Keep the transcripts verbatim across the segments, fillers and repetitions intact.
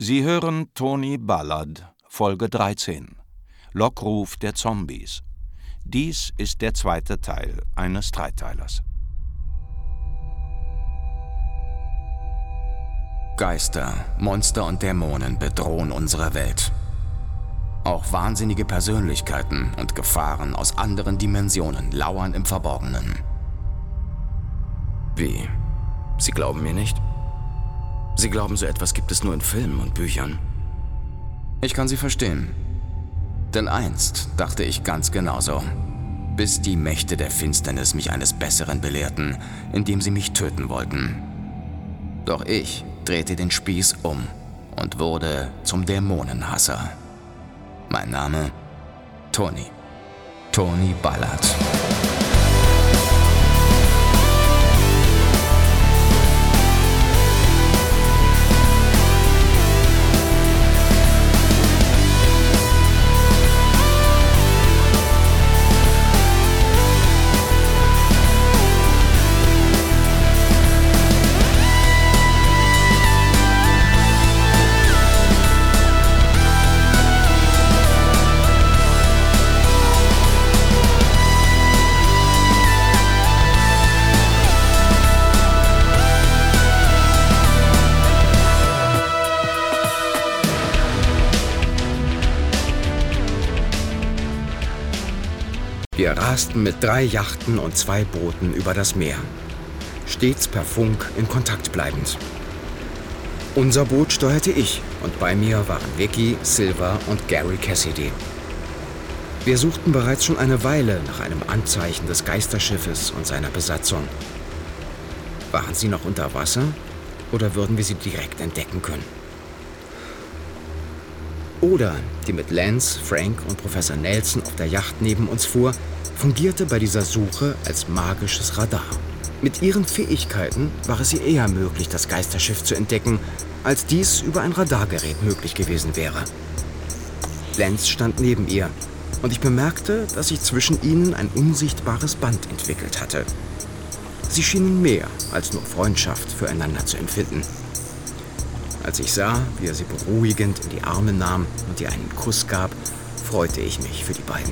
Sie hören Tony Ballard, Folge dreizehn. Lockruf der Zombies. Dies ist der zweite Teil eines Dreiteilers. Geister, Monster und Dämonen bedrohen unsere Welt. Auch wahnsinnige Persönlichkeiten und Gefahren aus anderen Dimensionen lauern im Verborgenen. Wie? Sie glauben mir nicht? Sie glauben, so etwas gibt es nur in Filmen und Büchern? Ich kann Sie verstehen. Denn einst dachte ich ganz genauso. Bis die Mächte der Finsternis mich eines Besseren belehrten, indem sie mich töten wollten. Doch ich drehte den Spieß um und wurde zum Dämonenhasser. Mein Name? Tony. Tony Ballard. Wir rasten mit drei Yachten und zwei Booten über das Meer, stets per Funk in Kontakt bleibend. Unser Boot steuerte ich und bei mir waren Vicky, Silver und Gary Cassidy. Wir suchten bereits schon eine Weile nach einem Anzeichen des Geisterschiffes und seiner Besatzung. Waren sie noch unter Wasser oder würden wir sie direkt entdecken können? Oda, die mit Lance, Frank und Professor Nelson auf der Yacht neben uns fuhr, fungierte bei dieser Suche als magisches Radar. Mit ihren Fähigkeiten war es ihr eher möglich, das Geisterschiff zu entdecken, als dies über ein Radargerät möglich gewesen wäre. Lance stand neben ihr und ich bemerkte, dass sich zwischen ihnen ein unsichtbares Band entwickelt hatte. Sie schienen mehr als nur Freundschaft füreinander zu empfinden. Als ich sah, wie er sie beruhigend in die Arme nahm und ihr einen Kuss gab, freute ich mich für die beiden.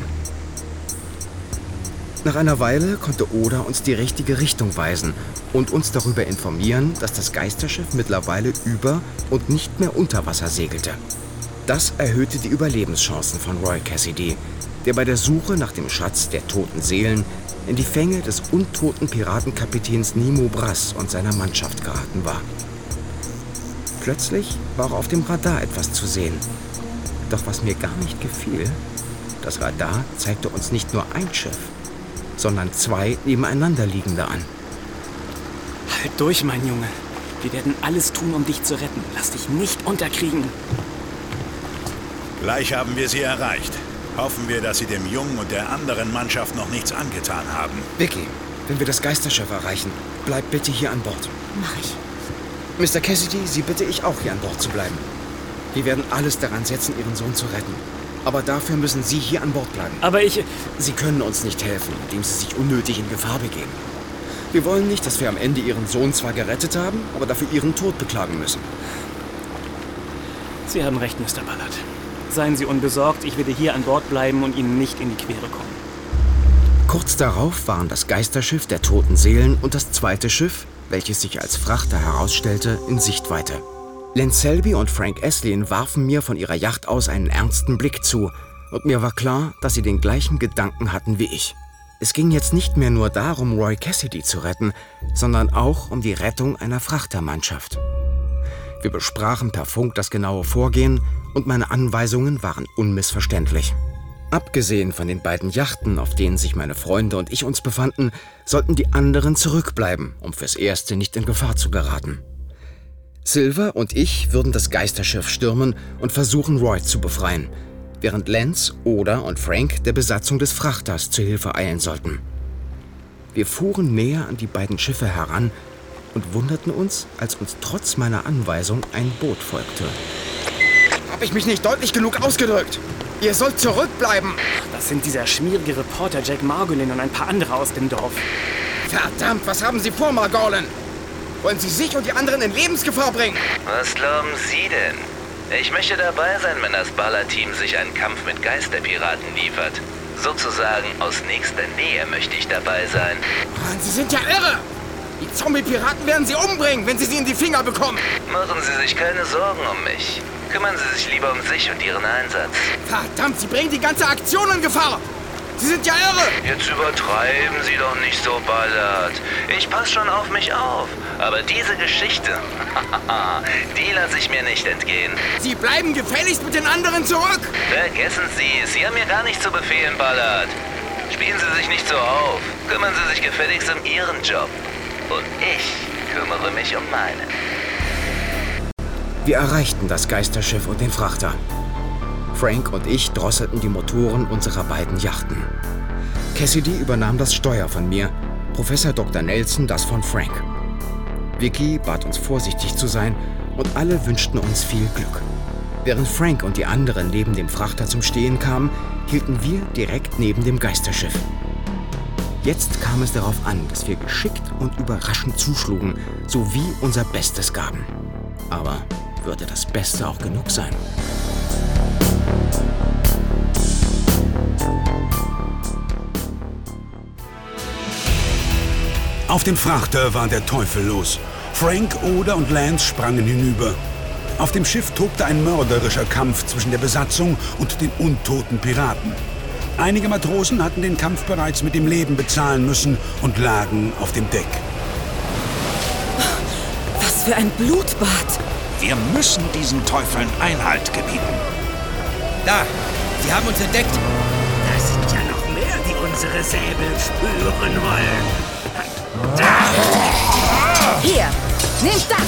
Nach einer Weile konnte Oda uns die richtige Richtung weisen und uns darüber informieren, dass das Geisterschiff mittlerweile über und nicht mehr unter Wasser segelte. Das erhöhte die Überlebenschancen von Roy Cassidy, der bei der Suche nach dem Schatz der toten Seelen in die Fänge des untoten Piratenkapitäns Nemo Brass und seiner Mannschaft geraten war. Plötzlich war auch auf dem Radar etwas zu sehen. Doch was mir gar nicht gefiel, das Radar zeigte uns nicht nur ein Schiff, sondern zwei nebeneinander liegende an. Halt durch, mein Junge. Wir werden alles tun, um dich zu retten. Lass dich nicht unterkriegen. Gleich haben wir sie erreicht. Hoffen wir, dass sie dem Jungen und der anderen Mannschaft noch nichts angetan haben. Vicky, wenn wir das Geisterschiff erreichen, bleib bitte hier an Bord. Mach ich. Mister Cassidy, Sie bitte ich auch hier an Bord zu bleiben. Wir werden alles daran setzen, Ihren Sohn zu retten. Aber dafür müssen Sie hier an Bord bleiben. Aber ich... Sie können uns nicht helfen, indem Sie sich unnötig in Gefahr begeben. Wir wollen nicht, dass wir am Ende Ihren Sohn zwar gerettet haben, aber dafür Ihren Tod beklagen müssen. Sie haben recht, Mister Ballard. Seien Sie unbesorgt, ich werde hier an Bord bleiben und Ihnen nicht in die Quere kommen. Kurz darauf waren das Geisterschiff der toten Seelen und das zweite Schiff, welches sich als Frachter herausstellte, in Sichtweite. Lance Selby und Frank Esslin warfen mir von ihrer Yacht aus einen ernsten Blick zu und mir war klar, dass sie den gleichen Gedanken hatten wie ich. Es ging jetzt nicht mehr nur darum, Roy Cassidy zu retten, sondern auch um die Rettung einer Frachtermannschaft. Wir besprachen per Funk das genaue Vorgehen und meine Anweisungen waren unmissverständlich. Abgesehen von den beiden Yachten, auf denen sich meine Freunde und ich uns befanden, sollten die anderen zurückbleiben, um fürs Erste nicht in Gefahr zu geraten. Silver und ich würden das Geisterschiff stürmen und versuchen, Roy zu befreien, während Lance, Oda und Frank der Besatzung des Frachters zu Hilfe eilen sollten. Wir fuhren näher an die beiden Schiffe heran und wunderten uns, als uns trotz meiner Anweisung ein Boot folgte. Hab ich mich nicht deutlich genug ausgedrückt? Ihr sollt zurückbleiben! Das sind dieser schmierige Reporter Jack Margolin und ein paar andere aus dem Dorf. Verdammt, was haben Sie vor, Margolin? Wollen Sie sich und die anderen in Lebensgefahr bringen? Was glauben Sie denn? Ich möchte dabei sein, wenn das Ballard-Team sich einen Kampf mit Geisterpiraten liefert. Sozusagen aus nächster Nähe möchte ich dabei sein. Mann, Sie sind ja irre! Die Zombie-Piraten werden Sie umbringen, wenn Sie sie in die Finger bekommen! Machen Sie sich keine Sorgen um mich. Kümmern Sie sich lieber um sich und Ihren Einsatz. Verdammt, Sie bringen die ganze Aktion in Gefahr! Sie sind ja irre! Jetzt übertreiben Sie doch nicht so, Ballard. Ich passe schon auf mich auf. Aber diese Geschichte, die lasse ich mir nicht entgehen. Sie bleiben gefälligst mit den anderen zurück! Vergessen Sie es. Sie haben mir gar nicht zu befehlen, Ballard. Spielen Sie sich nicht so auf. Kümmern Sie sich gefälligst um Ihren Job. Und ich kümmere mich um meinen. Wir erreichten das Geisterschiff und den Frachter. Frank und ich drosselten die Motoren unserer beiden Yachten. Cassidy übernahm das Steuer von mir, Professor Doktor Nelson das von Frank. Vicky bat uns vorsichtig zu sein und alle wünschten uns viel Glück. Während Frank und die anderen neben dem Frachter zum Stehen kamen, hielten wir direkt neben dem Geisterschiff. Jetzt kam es darauf an, dass wir geschickt und überraschend zuschlugen, sowie unser Bestes gaben. Aber würde das Beste auch genug sein? Auf dem Frachter war der Teufel los. Frank, Oda und Lance sprangen hinüber. Auf dem Schiff tobte ein mörderischer Kampf zwischen der Besatzung und den untoten Piraten. Einige Matrosen hatten den Kampf bereits mit dem Leben bezahlen müssen und lagen auf dem Deck. Was für ein Blutbad! Wir müssen diesen Teufeln Einhalt gebieten. Da! Sie haben uns entdeckt! Da sind ja noch mehr, die unsere Säbel spüren wollen. Hier! Nehmt das!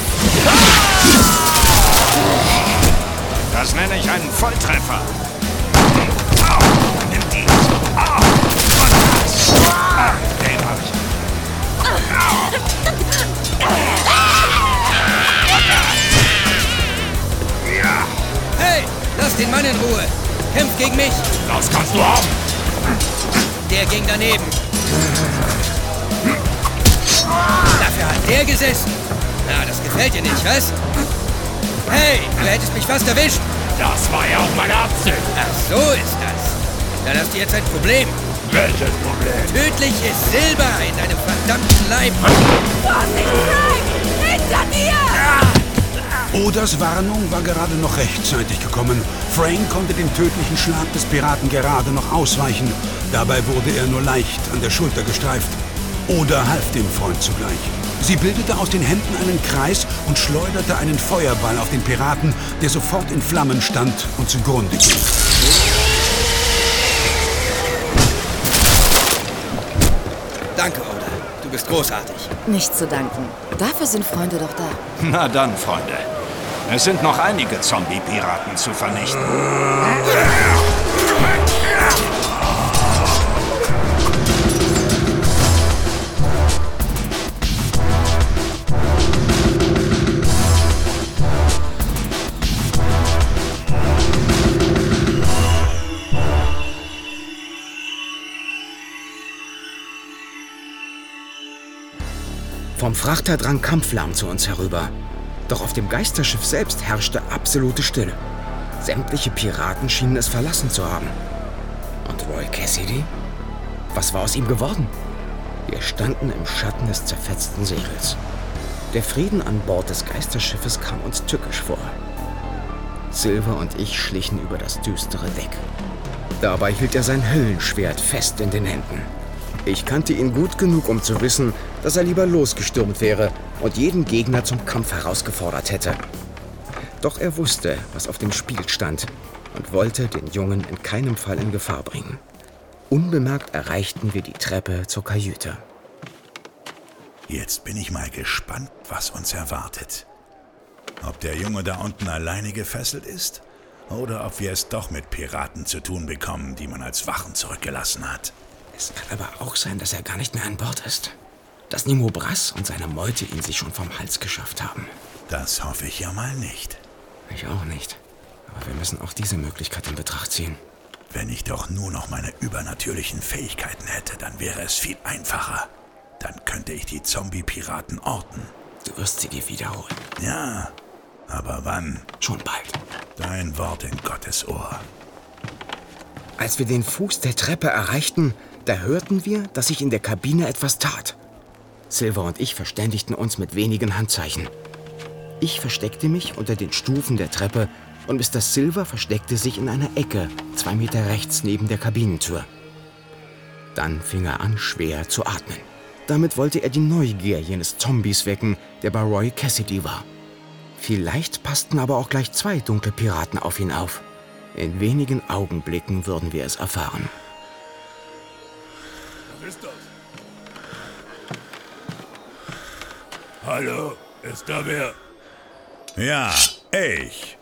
Das nenne ich einen Volltreffer. Nimm die. Und das. Den hab ich. Hey! Lass den Mann in Ruhe! Kämpft gegen mich! Das kannst du haben! Der ging daneben. Dafür hat der gesessen. Na, das gefällt dir nicht, was? Hey, du hättest mich fast erwischt. Das war ja auch meine Absicht. Ach, so ist das. Dann hast du jetzt ein Problem. Welches Problem? Tödliches Silber in deinem verdammten Leib. Vorsicht, Frank! Hinter dir! Odas Warnung war gerade noch rechtzeitig gekommen. Frank konnte dem tödlichen Schlag des Piraten gerade noch ausweichen. Dabei wurde er nur leicht an der Schulter gestreift. Oda half dem Freund zugleich. Sie bildete aus den Händen einen Kreis und schleuderte einen Feuerball auf den Piraten, der sofort in Flammen stand und zugrunde ging. Danke, Oda. Du bist großartig. Nicht zu danken. Dafür sind Freunde doch da. Na dann, Freunde. Es sind noch einige Zombie-Piraten zu vernichten. Vom Frachter drang Kampflärm zu uns herüber. Doch auf dem Geisterschiff selbst herrschte absolute Stille. Sämtliche Piraten schienen es verlassen zu haben. Und Roy Cassidy? Was war aus ihm geworden? Wir standen im Schatten des zerfetzten Segels. Der Frieden an Bord des Geisterschiffes kam uns tückisch vor. Silver und ich schlichen über das düstere Deck. Dabei hielt er sein Höllenschwert fest in den Händen. Ich kannte ihn gut genug, um zu wissen, dass er lieber losgestürmt wäre und jeden Gegner zum Kampf herausgefordert hätte. Doch er wusste, was auf dem Spiel stand und wollte den Jungen in keinem Fall in Gefahr bringen. Unbemerkt erreichten wir die Treppe zur Kajüte. Jetzt bin ich mal gespannt, was uns erwartet. Ob der Junge da unten alleine gefesselt ist oder ob wir es doch mit Piraten zu tun bekommen, die man als Wachen zurückgelassen hat. Es kann aber auch sein, dass er gar nicht mehr an Bord ist. Dass Nemo Brass und seine Meute ihn sich schon vom Hals geschafft haben. Das hoffe ich ja mal nicht. Ich auch nicht. Aber wir müssen auch diese Möglichkeit in Betracht ziehen. Wenn ich doch nur noch meine übernatürlichen Fähigkeiten hätte, dann wäre es viel einfacher. Dann könnte ich die Zombie-Piraten orten. Du wirst sie dir wiederholen. Ja, aber wann? Schon bald. Dein Wort in Gottes Ohr. Als wir den Fuß der Treppe erreichten, da hörten wir, dass sich in der Kabine etwas tat. Silver und ich verständigten uns mit wenigen Handzeichen. Ich versteckte mich unter den Stufen der Treppe und Mister Silver versteckte sich in einer Ecke, zwei Meter rechts neben der Kabinentür. Dann fing er an, schwer zu atmen. Damit wollte er die Neugier jenes Zombies wecken, der bei Roy Cassidy war. Vielleicht passten aber auch gleich zwei dunkle Piraten auf ihn auf. In wenigen Augenblicken würden wir es erfahren. Was ist das? Hallo, ist da wer? Ja, ich.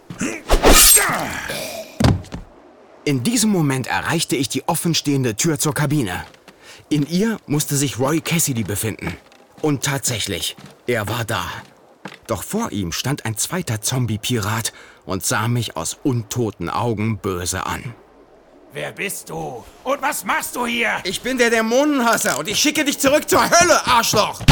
In diesem Moment erreichte ich die offenstehende Tür zur Kabine. In ihr musste sich Roy Cassidy befinden. Und tatsächlich, er war da. Doch vor ihm stand ein zweiter Zombie-Pirat und sah mich aus untoten Augen böse an. Wer bist du? Und was machst du hier? Ich bin der Dämonenhasser und ich schicke dich zurück zur Hölle, Arschloch!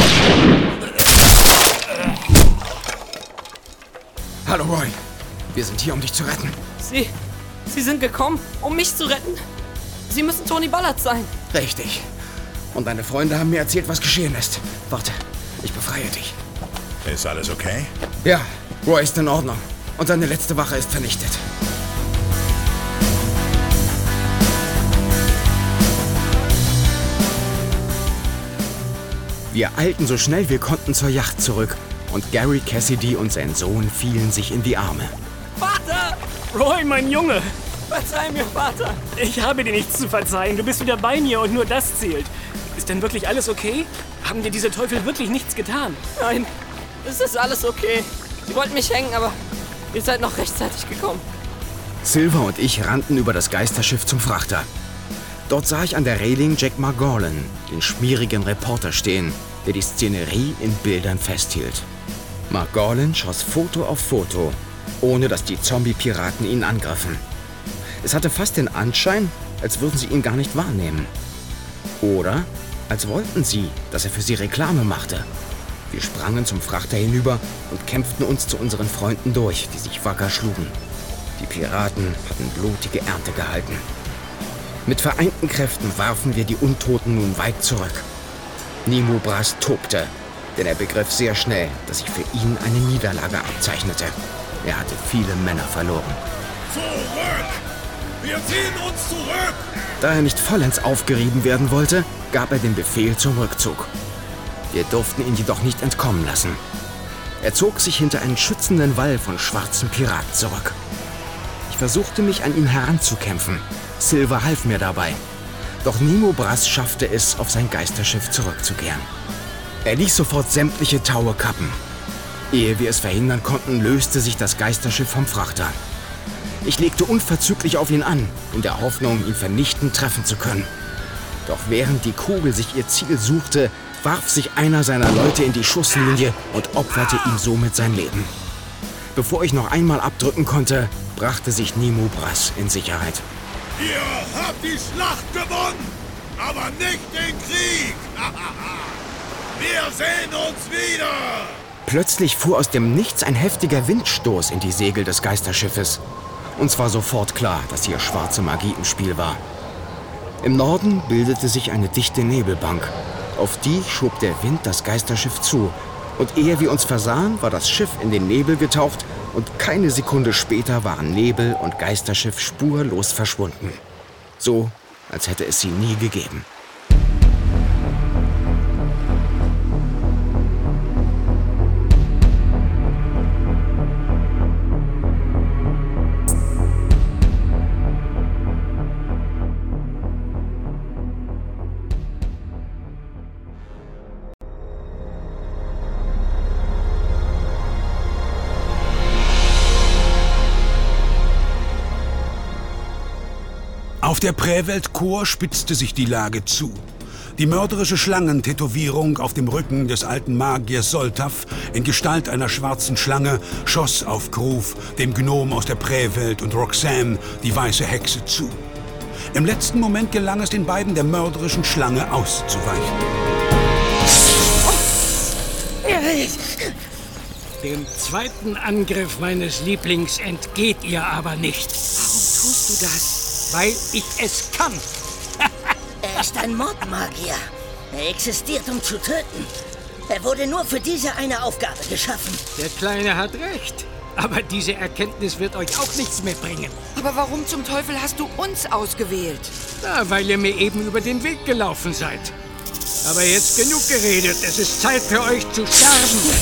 Hallo, Roy. Wir sind hier, um dich zu retten. Sie... Sie sind gekommen, um mich zu retten? Sie müssen Tony Ballard sein. Richtig. Und deine Freunde haben mir erzählt, was geschehen ist. Warte, ich befreie dich. Ist alles okay? Ja, Roy ist in Ordnung. Und seine letzte Wache ist vernichtet. Wir eilten so schnell wir konnten zur Yacht zurück. Und Gary Cassidy und sein Sohn fielen sich in die Arme. Vater! Roy, mein Junge! Verzeih mir, Vater! Ich habe dir nichts zu verzeihen. Du bist wieder bei mir und nur das zählt. Ist denn wirklich alles okay? Haben dir diese Teufel wirklich nichts getan? Nein, es ist alles okay. Sie wollten mich hängen, aber ihr seid noch rechtzeitig gekommen. Silver und ich rannten über das Geisterschiff zum Frachter. Dort sah ich an der Reling Jack Margolin, den schmierigen Reporter, stehen, der die Szenerie in Bildern festhielt. Margolin schoss Foto auf Foto, ohne dass die Zombie-Piraten ihn angriffen. Es hatte fast den Anschein, als würden sie ihn gar nicht wahrnehmen. Oder als wollten sie, dass er für sie Reklame machte. Wir sprangen zum Frachter hinüber und kämpften uns zu unseren Freunden durch, die sich wacker schlugen. Die Piraten hatten blutige Ernte gehalten. Mit vereinten Kräften warfen wir die Untoten nun weit zurück. Nemo Brass tobte, denn er begriff sehr schnell, dass sich für ihn eine Niederlage abzeichnete. Er hatte viele Männer verloren. Zurück! Wir ziehen uns zurück! Da er nicht vollends aufgerieben werden wollte, gab er den Befehl zum Rückzug. Wir durften ihn jedoch nicht entkommen lassen. Er zog sich hinter einen schützenden Wall von schwarzen Piraten zurück. Ich versuchte mich an ihn heranzukämpfen. Silver half mir dabei. Doch Nemo Brass schaffte es, auf sein Geisterschiff zurückzukehren. Er ließ sofort sämtliche Taue kappen. Ehe wir es verhindern konnten, löste sich das Geisterschiff vom Frachter. Ich legte unverzüglich auf ihn an, in der Hoffnung, ihn vernichtend treffen zu können. Doch während die Kugel sich ihr Ziel suchte, warf sich einer seiner Leute in die Schusslinie und opferte ihm somit sein Leben. Bevor ich noch einmal abdrücken konnte, brachte sich Nemo Brass in Sicherheit. Ihr habt die Schlacht gewonnen, aber nicht den Krieg. Wir sehen uns wieder. Plötzlich fuhr aus dem Nichts ein heftiger Windstoß in die Segel des Geisterschiffes. Uns war sofort klar, dass hier schwarze Magie im Spiel war. Im Norden bildete sich eine dichte Nebelbank. Auf die schob der Wind das Geisterschiff zu. Und ehe wir uns versahen, war das Schiff in den Nebel getaucht und keine Sekunde später waren Nebel und Geisterschiff spurlos verschwunden. So, als hätte es sie nie gegeben. Auf der Präwelt-Chor spitzte sich die Lage zu. Die mörderische Schlangentätowierung auf dem Rücken des alten Magiers Soltaf in Gestalt einer schwarzen Schlange schoss auf Groove, dem Gnom aus der Präwelt, und Roxanne, die weiße Hexe, zu. Im letzten Moment gelang es den beiden, der mörderischen Schlange auszuweichen. Dem zweiten Angriff meines Lieblings entgeht ihr aber nicht. Warum tust du das? Weil ich es kann. Er ist ein Mordmagier. Er existiert, um zu töten. Er wurde nur für diese eine Aufgabe geschaffen. Der Kleine hat recht. Aber diese Erkenntnis wird euch auch nichts mehr bringen. Aber warum zum Teufel hast du uns ausgewählt? Na, weil ihr mir eben über den Weg gelaufen seid. Aber jetzt genug geredet. Es ist Zeit für euch zu sterben.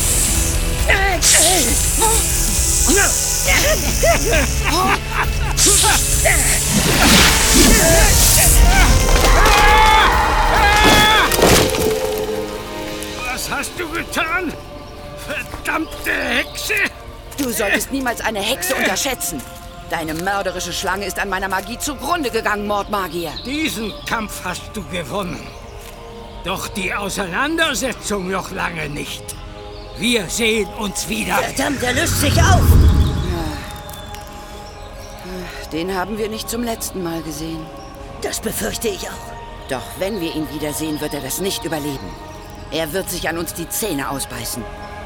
Was hast du getan? Verdammte Hexe! Du solltest niemals eine Hexe unterschätzen. Deine mörderische Schlange ist an meiner Magie zugrunde gegangen, Mordmagier. Diesen Kampf hast du gewonnen. Doch die Auseinandersetzung noch lange nicht. Wir sehen uns wieder. Verdammt, er löst sich auf. Den haben wir nicht zum letzten Mal gesehen. Das befürchte ich auch. Doch wenn wir ihn wiedersehen, wird er das nicht überleben. Er wird sich an uns die Zähne ausbeißen.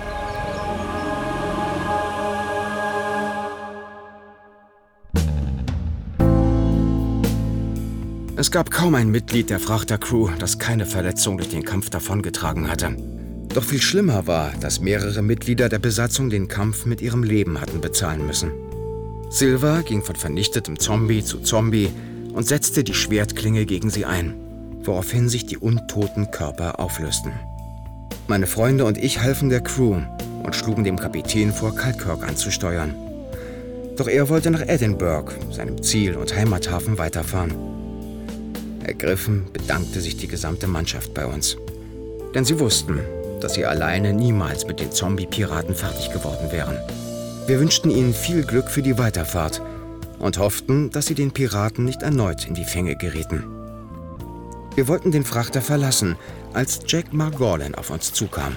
Es gab kaum ein Mitglied der Frachtercrew, das keine Verletzung durch den Kampf davongetragen hatte. Doch viel schlimmer war, dass mehrere Mitglieder der Besatzung den Kampf mit ihrem Leben hatten bezahlen müssen. Silver ging von vernichtetem Zombie zu Zombie und setzte die Schwertklinge gegen sie ein, woraufhin sich die untoten Körper auflösten. Meine Freunde und ich halfen der Crew und schlugen dem Kapitän vor, Kalkkirk anzusteuern. Doch er wollte nach Edinburgh, seinem Ziel und Heimathafen, weiterfahren. Ergriffen bedankte sich die gesamte Mannschaft bei uns. Denn sie wussten, dass sie alleine niemals mit den Zombie-Piraten fertig geworden wären. Wir wünschten ihnen viel Glück für die Weiterfahrt und hofften, dass sie den Piraten nicht erneut in die Fänge gerieten. Wir wollten den Frachter verlassen, als Jack Margolin auf uns zukam.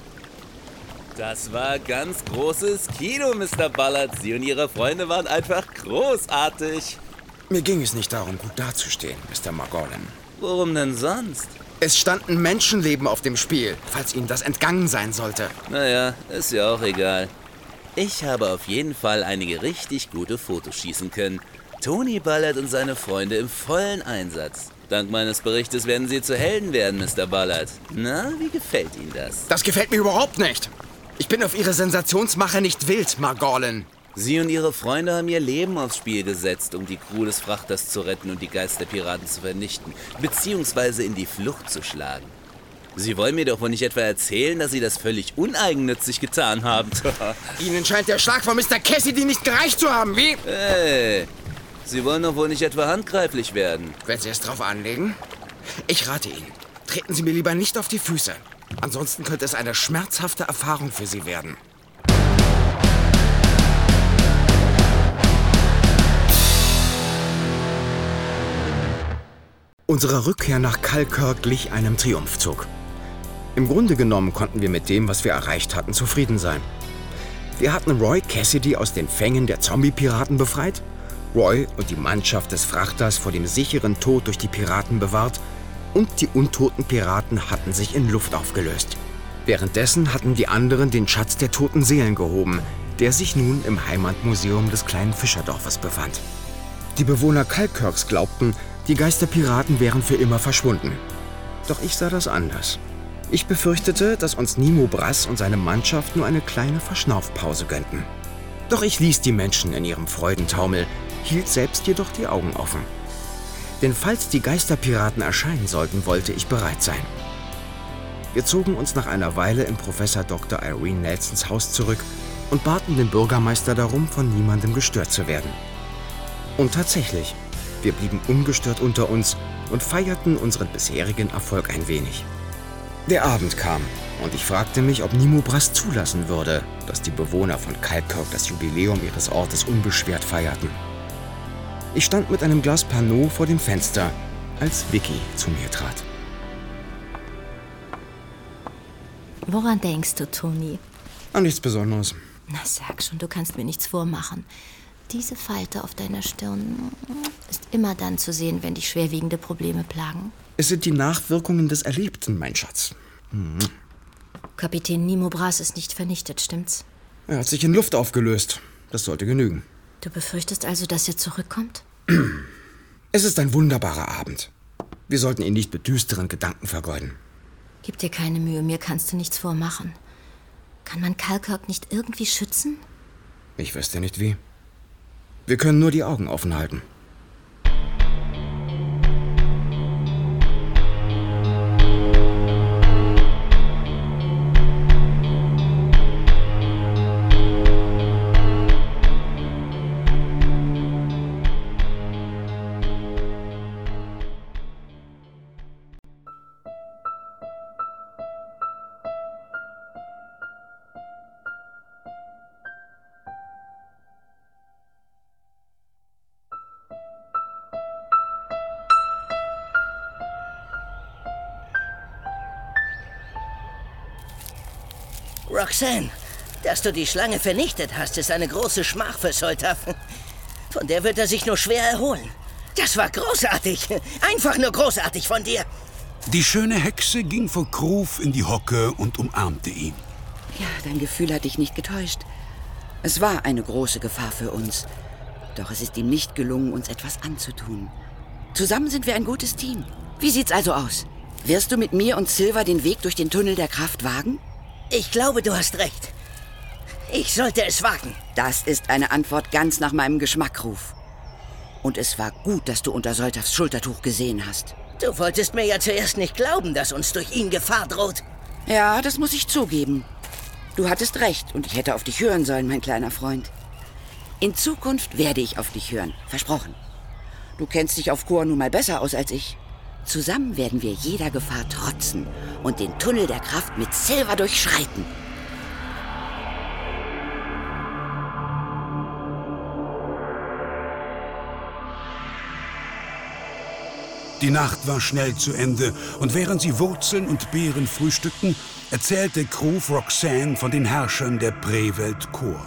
Das war ganz großes Kino, Mister Ballard. Sie und Ihre Freunde waren einfach großartig. Mir ging es nicht darum, gut dazustehen, Mister Margolin. Worum denn sonst? Es stand ein Menschenleben auf dem Spiel, falls Ihnen das entgangen sein sollte. Naja, ist ja auch egal. Ich habe auf jeden Fall einige richtig gute Fotos schießen können. Tony Ballard und seine Freunde im vollen Einsatz. Dank meines Berichtes werden Sie zu Helden werden, Mister Ballard. Na, wie gefällt Ihnen das? Das gefällt mir überhaupt nicht. Ich bin auf Ihre Sensationsmache nicht wild, Margolin. Sie und Ihre Freunde haben ihr Leben aufs Spiel gesetzt, um die Crew des Frachters zu retten und die Geisterpiraten zu vernichten, beziehungsweise in die Flucht zu schlagen. Sie wollen mir doch wohl nicht etwa erzählen, dass Sie das völlig uneigennützig getan haben. Ihnen scheint der Schlag von Mister Cassidy nicht gereicht zu haben, wie? Hey, Sie wollen doch wohl nicht etwa handgreiflich werden. Wenn Sie es drauf anlegen? Ich rate Ihnen, treten Sie mir lieber nicht auf die Füße. Ansonsten könnte es eine schmerzhafte Erfahrung für Sie werden. Unsere Rückkehr nach Kalkkirk glich einem Triumphzug. Im Grunde genommen konnten wir mit dem, was wir erreicht hatten, zufrieden sein. Wir hatten Roy Cassidy aus den Fängen der Zombie-Piraten befreit, Roy und die Mannschaft des Frachters vor dem sicheren Tod durch die Piraten bewahrt und die untoten Piraten hatten sich in Luft aufgelöst. Währenddessen hatten die anderen den Schatz der toten Seelen gehoben, der sich nun im Heimatmuseum des kleinen Fischerdorfes befand. Die Bewohner Kalkkirks glaubten, die Geisterpiraten wären für immer verschwunden. Doch ich sah das anders. Ich befürchtete, dass uns Nemo Brass und seine Mannschaft nur eine kleine Verschnaufpause gönnten. Doch ich ließ die Menschen in ihrem Freudentaumel, hielt selbst jedoch die Augen offen. Denn falls die Geisterpiraten erscheinen sollten, wollte ich bereit sein. Wir zogen uns nach einer Weile in Professor Doktor Irene Nelsons Haus zurück und baten den Bürgermeister darum, von niemandem gestört zu werden. Und tatsächlich, wir blieben ungestört unter uns und feierten unseren bisherigen Erfolg ein wenig. Der Abend kam und ich fragte mich, ob Nemo Brass zulassen würde, dass die Bewohner von Kalkkirk das Jubiläum ihres Ortes unbeschwert feierten. Ich stand mit einem Glas Pernod vor dem Fenster, als Vicky zu mir trat. Woran denkst du, Tony? An nichts Besonderes. Na, sag schon, du kannst mir nichts vormachen. Diese Falte auf deiner Stirn ist immer dann zu sehen, wenn dich schwerwiegende Probleme plagen. Es sind die Nachwirkungen des Erlebten, mein Schatz. Hm. Kapitän Nemo Brass ist nicht vernichtet, stimmt's? Er hat sich in Luft aufgelöst. Das sollte genügen. Du befürchtest also, dass er zurückkommt? Es ist ein wunderbarer Abend. Wir sollten ihn nicht mit düsteren Gedanken vergeuden. Gib dir keine Mühe, mir kannst du nichts vormachen. Kann man Kalkirk nicht irgendwie schützen? Ich wüsste nicht wie. Wir können nur die Augen offen halten. Roxanne, dass du die Schlange vernichtet hast, ist eine große Schmach für Soltaf. Von der wird er sich nur schwer erholen. Das war großartig. Einfach nur großartig von dir. Die schöne Hexe ging vor Groove in die Hocke und umarmte ihn. Ja, dein Gefühl hat dich nicht getäuscht. Es war eine große Gefahr für uns. Doch es ist ihm nicht gelungen, uns etwas anzutun. Zusammen sind wir ein gutes Team. Wie sieht's also aus? Wirst du mit mir und Silver den Weg durch den Tunnel der Kraft wagen? Ich glaube, du hast recht. Ich sollte es wagen. Das ist eine Antwort ganz nach meinem Geschmack, Ruf. Und es war gut, dass du unter Soltafs Schultertuch gesehen hast. Du wolltest mir ja zuerst nicht glauben, dass uns durch ihn Gefahr droht. Ja, das muss ich zugeben. Du hattest recht und ich hätte auf dich hören sollen, mein kleiner Freund. In Zukunft werde ich auf dich hören, versprochen. Du kennst dich auf Kor nun mal besser aus als ich. Zusammen werden wir jeder Gefahr trotzen und den Tunnel der Kraft mit Silver durchschreiten. Die Nacht war schnell zu Ende und während sie Wurzeln und Beeren frühstückten, erzählte Groove Roxanne von den Herrschern der Prä-Welt Kor.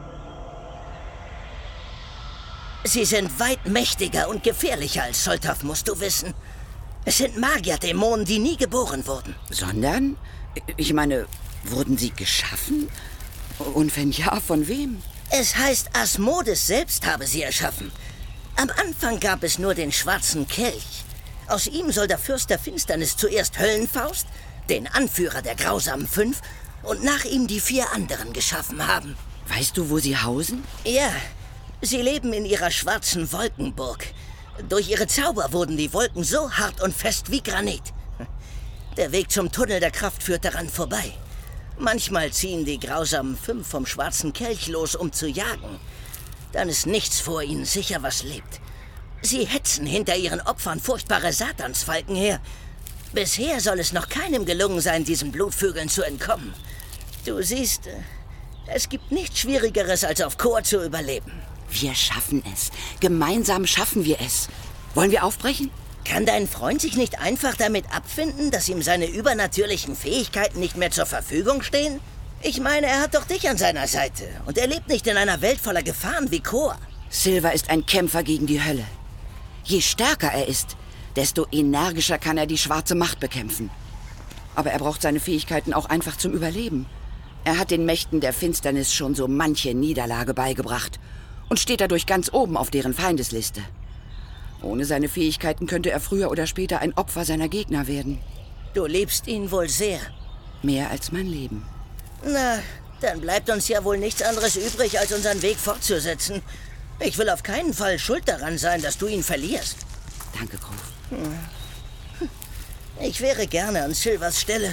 Sie sind weit mächtiger und gefährlicher als Soltaf, musst du wissen. Es sind Magierdämonen, die nie geboren wurden. Sondern? Ich meine, wurden sie geschaffen? Und wenn ja, von wem? Es heißt, Asmodes selbst habe sie erschaffen. Am Anfang gab es nur den schwarzen Kelch. Aus ihm soll der Fürst der Finsternis zuerst Höllenfaust, den Anführer der grausamen Fünf, und nach ihm die vier anderen geschaffen haben. Weißt du, wo sie hausen? Ja, sie leben in ihrer schwarzen Wolkenburg. Durch ihre Zauber wurden die Wolken so hart und fest wie Granit. Der Weg zum Tunnel der Kraft führt daran vorbei. Manchmal ziehen die grausamen Fünf vom schwarzen Kelch los, um zu jagen. Dann ist nichts vor ihnen sicher, was lebt. Sie hetzen hinter ihren Opfern furchtbare Satansfalken her. Bisher soll es noch keinem gelungen sein, diesen Blutvögeln zu entkommen. Du siehst, es gibt nichts Schwierigeres, als auf Kor zu überleben. Wir schaffen es. Gemeinsam schaffen wir es. Wollen wir aufbrechen? Kann dein Freund sich nicht einfach damit abfinden, dass ihm seine übernatürlichen Fähigkeiten nicht mehr zur Verfügung stehen? Ich meine, er hat doch dich an seiner Seite. Und er lebt nicht in einer Welt voller Gefahren wie Kor. Silver ist ein Kämpfer gegen die Hölle. Je stärker er ist, desto energischer kann er die schwarze Macht bekämpfen. Aber er braucht seine Fähigkeiten auch einfach zum Überleben. Er hat den Mächten der Finsternis schon so manche Niederlage beigebracht und steht dadurch ganz oben auf deren Feindesliste. Ohne seine Fähigkeiten könnte er früher oder später ein Opfer seiner Gegner werden. Du liebst ihn wohl sehr. Mehr als mein Leben. Na, dann bleibt uns ja wohl nichts anderes übrig, als unseren Weg fortzusetzen. Ich will auf keinen Fall schuld daran sein, dass du ihn verlierst. Danke, Groove. Ich wäre gerne an Silvers Stelle.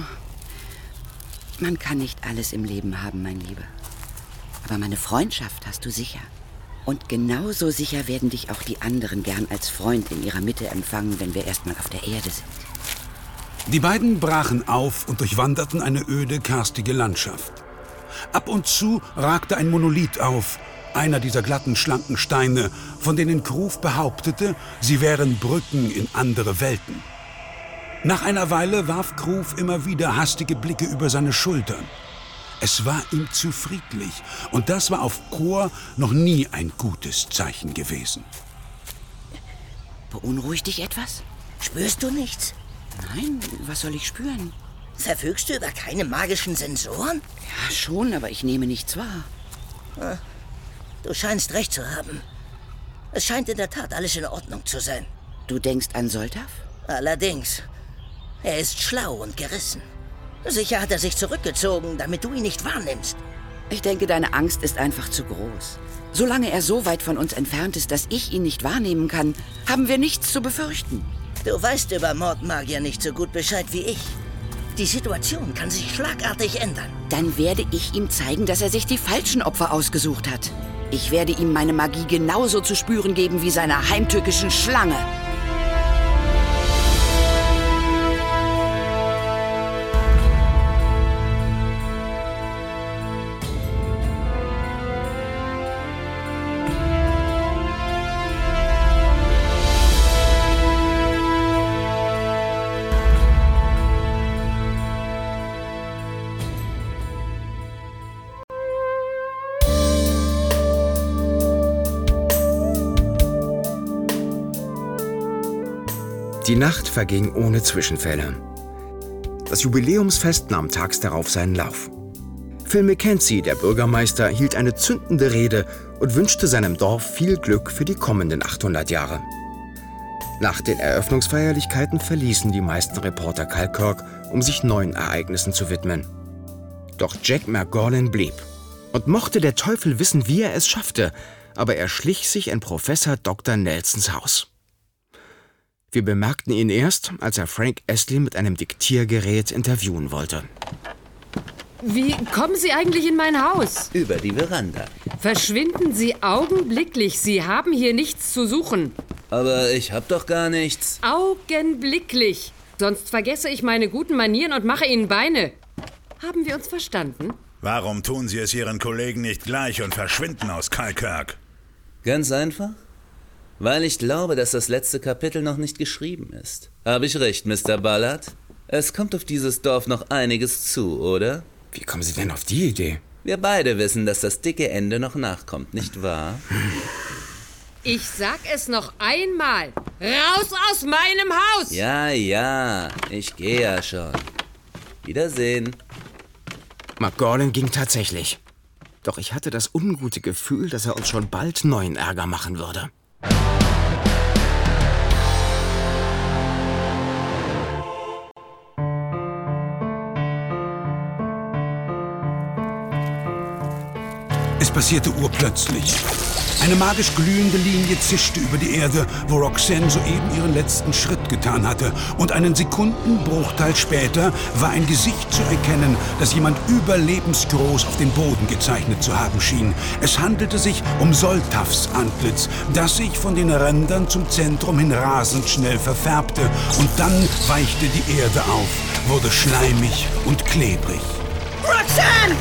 Man kann nicht alles im Leben haben, mein Lieber. Aber meine Freundschaft hast du sicher. Und genauso sicher werden dich auch die anderen gern als Freund in ihrer Mitte empfangen, wenn wir erstmal auf der Erde sind. Die beiden brachen auf und durchwanderten eine öde, karstige Landschaft. Ab und zu ragte ein Monolith auf, einer dieser glatten, schlanken Steine, von denen Groove behauptete, sie wären Brücken in andere Welten. Nach einer Weile warf Groove immer wieder hastige Blicke über seine Schultern. Es war ihm zu friedlich, und das war auf Kor noch nie ein gutes Zeichen gewesen. Beunruhigt dich etwas? Spürst du nichts? Nein, was soll ich spüren? Verfügst du über keine magischen Sensoren? Ja, schon, aber ich nehme nichts wahr. Ah, du scheinst recht zu haben. Es scheint in der Tat alles in Ordnung zu sein. Du denkst an Soltaf? Allerdings. Er ist schlau und gerissen. Sicher hat er sich zurückgezogen, damit du ihn nicht wahrnimmst. Ich denke, deine Angst ist einfach zu groß. Solange er so weit von uns entfernt ist, dass ich ihn nicht wahrnehmen kann, haben wir nichts zu befürchten. Du weißt über Mordmagier nicht so gut Bescheid wie ich. Die Situation kann sich schlagartig ändern. Dann werde ich ihm zeigen, dass er sich die falschen Opfer ausgesucht hat. Ich werde ihm meine Magie genauso zu spüren geben wie seiner heimtückischen Schlange. Die Nacht verging ohne Zwischenfälle. Das Jubiläumsfest nahm tags darauf seinen Lauf. Phil Mackenzie, der Bürgermeister, hielt eine zündende Rede und wünschte seinem Dorf viel Glück für die kommenden achthundert Jahre. Nach den Eröffnungsfeierlichkeiten verließen die meisten Reporter Falkirk, um sich neuen Ereignissen zu widmen. Doch Jack McGorlin blieb. Und mochte der Teufel wissen, wie er es schaffte, aber er schlich sich in Professor Doktor Nelsons Haus. Wir bemerkten ihn erst, als er Frank Astley mit einem Diktiergerät interviewen wollte. Wie kommen Sie eigentlich in mein Haus? Über die Veranda. Verschwinden Sie augenblicklich. Sie haben hier nichts zu suchen. Aber ich hab doch gar nichts. Augenblicklich. Sonst vergesse ich meine guten Manieren und mache Ihnen Beine. Haben wir uns verstanden? Warum tun Sie es Ihren Kollegen nicht gleich und verschwinden aus Falkirk? Ganz einfach. Weil ich glaube, dass das letzte Kapitel noch nicht geschrieben ist. Habe ich recht, Mister Ballard? Es kommt auf dieses Dorf noch einiges zu, oder? Wie kommen Sie denn auf die Idee? Wir beide wissen, dass das dicke Ende noch nachkommt, nicht wahr? Ich sag es noch einmal. Raus aus meinem Haus! Ja, ja, ich gehe ja schon. Wiedersehen. McGorlin ging tatsächlich. Doch ich hatte das ungute Gefühl, dass er uns schon bald neuen Ärger machen würde. Es passierte urplötzlich. Eine magisch glühende Linie zischte über die Erde, wo Roxanne soeben ihren letzten Schritt getan hatte. Und einen Sekundenbruchteil später war ein Gesicht zu erkennen, das jemand überlebensgroß auf den Boden gezeichnet zu haben schien. Es handelte sich um Soltafs Antlitz, das sich von den Rändern zum Zentrum hin rasend schnell verfärbte. Und dann weichte die Erde auf, wurde schleimig und klebrig. Roxanne!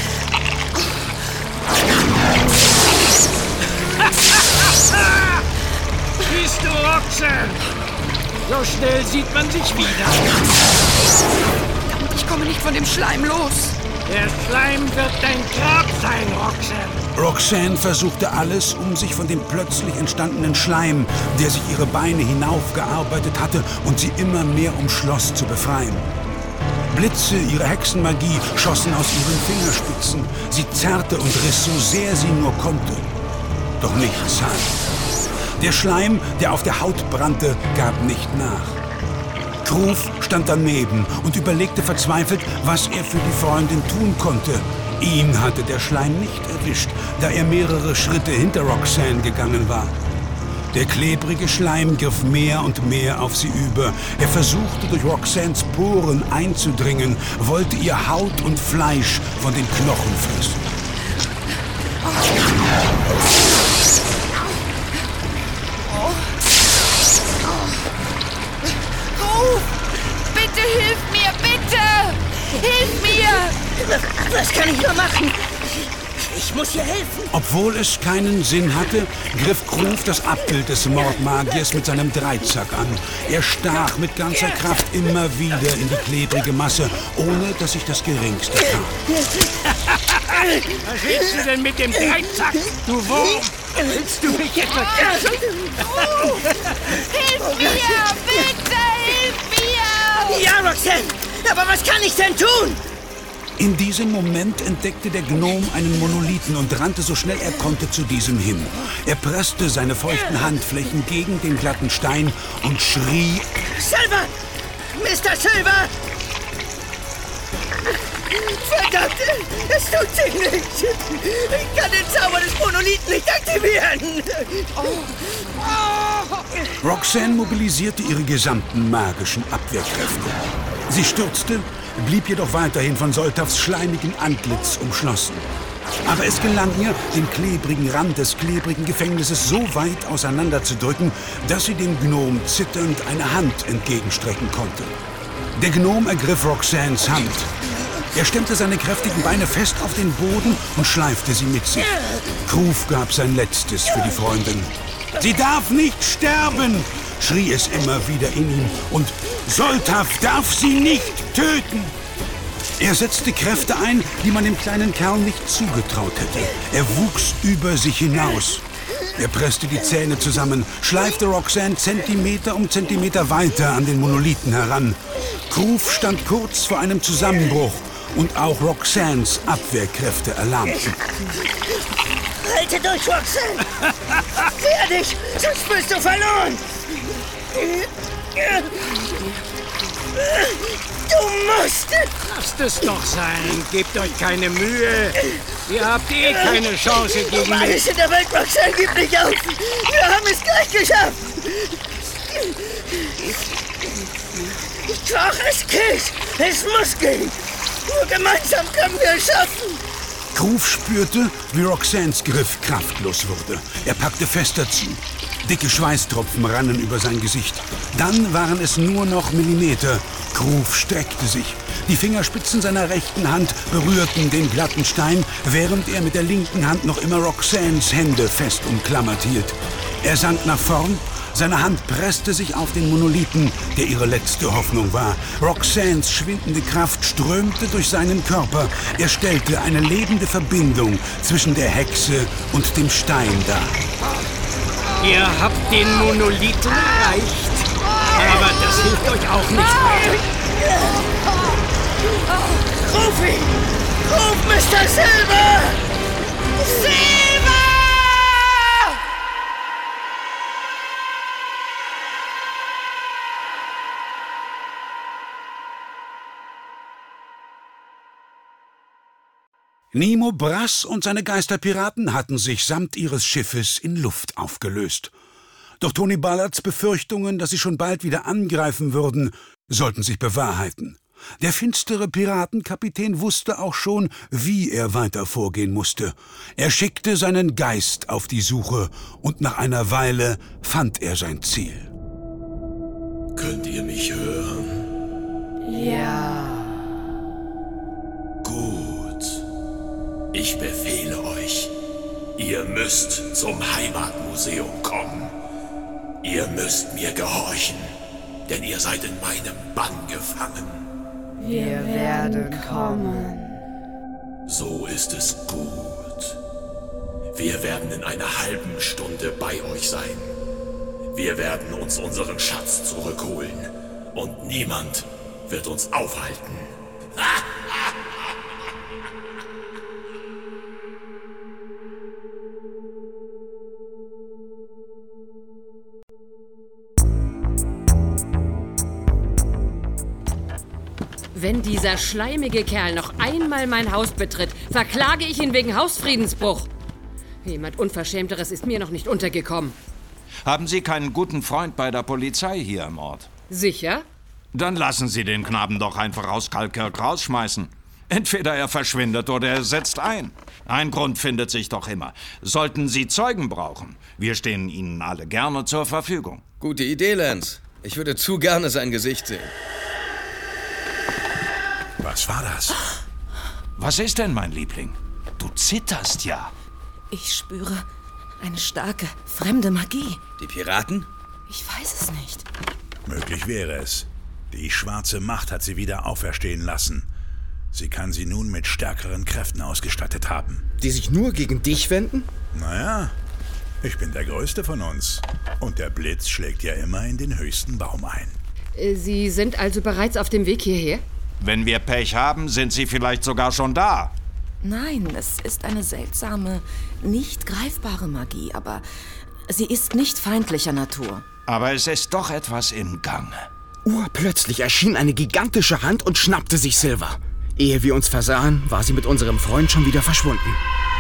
Siehst du, Roxanne? So schnell sieht man sich wieder. Verdammt, ich komme nicht von dem Schleim los. Der Schleim wird dein Grab sein, Roxanne. Roxanne versuchte alles, um sich von dem plötzlich entstandenen Schleim, der sich ihre Beine hinaufgearbeitet hatte und sie immer mehr umschloss, zu befreien. Blitze ihrer Hexenmagie schossen aus ihren Fingerspitzen. Sie zerrte und riss so sehr sie nur konnte. Doch nichts half. Der Schleim, der auf der Haut brannte, gab nicht nach. Kruf stand daneben und überlegte verzweifelt, was er für die Freundin tun konnte. Ihn hatte der Schleim nicht erwischt, da er mehrere Schritte hinter Roxanne gegangen war. Der klebrige Schleim griff mehr und mehr auf sie über. Er versuchte, durch Roxannes Poren einzudringen, wollte ihr Haut und Fleisch von den Knochen fressen. Ruf! Bitte hilf mir, bitte! Hilf mir! Was kann ich nur machen? Ich muss ihr helfen. Obwohl es keinen Sinn hatte, griff Kruf das Abbild des Mordmagiers mit seinem Dreizack an. Er stach mit ganzer Kraft immer wieder in die klebrige Masse, ohne dass sich das Geringste tat. Was willst du denn mit dem Dreizack, du Wurm? Willst du mich etwa catchen? Hilf mir! Bitte, hilf mir! Ja, Roxanne! Aber was kann ich denn tun? In diesem Moment entdeckte der Gnom einen Monolithen und rannte so schnell er konnte zu diesem hin. Er presste seine feuchten Handflächen gegen den glatten Stein und schrie: Silver! Mister Silver! Verdammt! Es tut sich nichts! Ich kann den Zauber des Monolithen nicht aktivieren! Roxanne mobilisierte ihre gesamten magischen Abwehrkräfte. Sie stürzte, blieb jedoch weiterhin von Soltavs schleimigem Antlitz umschlossen. Aber es gelang ihr, den klebrigen Rand des klebrigen Gefängnisses so weit auseinanderzudrücken, dass sie dem Gnom zitternd eine Hand entgegenstrecken konnte. Der Gnom ergriff Roxannes Hand. Er stemmte seine kräftigen Beine fest auf den Boden und schleifte sie mit sich. Kruf gab sein Letztes für die Freundin. »Sie darf nicht sterben!« schrie es immer wieder in ihm. »Und Soltav darf sie nicht töten!« Er setzte Kräfte ein, die man dem kleinen Kerl nicht zugetraut hätte. Er wuchs über sich hinaus. Er presste die Zähne zusammen, schleifte Roxanne Zentimeter um Zentimeter weiter an den Monolithen heran. Kruf stand kurz vor einem Zusammenbruch und auch Roxannes Abwehrkräfte erlahmten. Halte durch, Roxanne! Wehr dich, sonst bist du verloren! Du musst! Lasst es doch sein. Gebt euch keine Mühe. Ihr habt eh keine Chance gegen mich. Alles in der Welt, Roxanne, gib nicht auf! Wir haben es gleich geschafft! Doch, es geht! Es muss gehen! Nur gemeinsam können wir es schaffen! Kruf spürte, wie Roxannes Griff kraftlos wurde. Er packte fester zu. Dicke Schweißtropfen rannen über sein Gesicht. Dann waren es nur noch Millimeter. Kruf streckte sich. Die Fingerspitzen seiner rechten Hand berührten den glatten Stein, während er mit der linken Hand noch immer Roxannes Hände fest umklammert hielt. Er sank nach vorn. Seine Hand presste sich auf den Monolithen, der ihre letzte Hoffnung war. Roxannes schwindende Kraft strömte durch seinen Körper. Er stellte eine lebende Verbindung zwischen der Hexe und dem Stein dar. Ihr habt den Monolithen erreicht, aber das hilft euch auch nicht weiter. Ruf ihn! Ruf Mister Silver! Silver! Nemo Brass und seine Geisterpiraten hatten sich samt ihres Schiffes in Luft aufgelöst. Doch Tony Ballards Befürchtungen, dass sie schon bald wieder angreifen würden, sollten sich bewahrheiten. Der finstere Piratenkapitän wusste auch schon, wie er weiter vorgehen musste. Er schickte seinen Geist auf die Suche, und nach einer Weile fand er sein Ziel. Könnt ihr mich hören? Ja. Gut. Ich befehle euch, ihr müsst zum Heimatmuseum kommen. Ihr müsst mir gehorchen, denn ihr seid in meinem Bann gefangen. Wir werden kommen. So ist es gut. Wir werden in einer halben Stunde bei euch sein. Wir werden uns unseren Schatz zurückholen und niemand wird uns aufhalten. Wenn dieser schleimige Kerl noch einmal mein Haus betritt, verklage ich ihn wegen Hausfriedensbruch. Jemand Unverschämteres ist mir noch nicht untergekommen. Haben Sie keinen guten Freund bei der Polizei hier im Ort? Sicher? Dann lassen Sie den Knaben doch einfach aus Kalkirk rausschmeißen. Entweder er verschwindet oder er setzt ein. Ein Grund findet sich doch immer. Sollten Sie Zeugen brauchen, wir stehen Ihnen alle gerne zur Verfügung. Gute Idee, Lance. Ich würde zu gerne sein Gesicht sehen. Was war das? Was ist denn, mein Liebling? Du zitterst ja. Ich spüre eine starke, fremde Magie. Die Piraten? Ich weiß es nicht. Möglich wäre es. Die schwarze Macht hat sie wieder auferstehen lassen. Sie kann sie nun mit stärkeren Kräften ausgestattet haben. Die sich nur gegen dich wenden? Naja, ich bin der Größte von uns. Und der Blitz schlägt ja immer in den höchsten Baum ein. Sie sind also bereits auf dem Weg hierher? Wenn wir Pech haben, sind sie vielleicht sogar schon da. Nein, es ist eine seltsame, nicht greifbare Magie, aber sie ist nicht feindlicher Natur. Aber es ist doch etwas im Gange. Urplötzlich erschien eine gigantische Hand und schnappte sich Silver. Ehe wir uns versahen, war sie mit unserem Freund schon wieder verschwunden.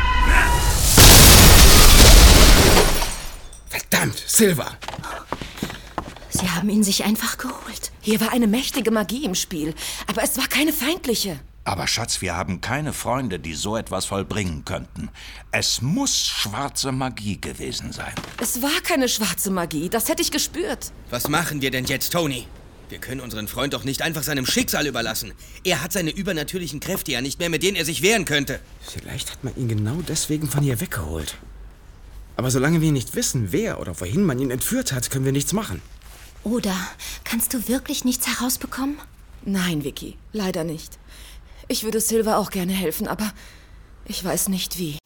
Verdammt, Silver! Sie haben ihn sich einfach geholt. Hier war eine mächtige Magie im Spiel, aber es war keine feindliche. Aber Schatz, wir haben keine Freunde, die so etwas vollbringen könnten. Es muss schwarze Magie gewesen sein. Es war keine schwarze Magie, das hätte ich gespürt. Was machen wir denn jetzt, Tony? Wir können unseren Freund doch nicht einfach seinem Schicksal überlassen. Er hat seine übernatürlichen Kräfte ja nicht mehr, mit denen er sich wehren könnte. Vielleicht hat man ihn genau deswegen von hier weggeholt. Aber solange wir nicht wissen, wer oder wohin man ihn entführt hat, können wir nichts machen. Oder kannst du wirklich nichts herausbekommen? Nein, Vicky, leider nicht. Ich würde Silver auch gerne helfen, aber ich weiß nicht wie.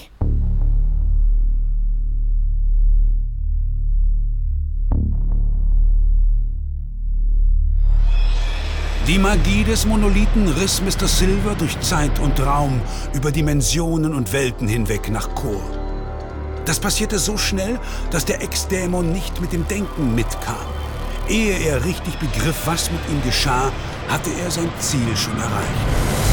Die Magie des Monolithen riss Mister Silver durch Zeit und Raum, über Dimensionen und Welten hinweg nach Kor. Das passierte so schnell, dass der Ex-Dämon nicht mit dem Denken mitkam. Ehe er richtig begriff, was mit ihm geschah, hatte er sein Ziel schon erreicht.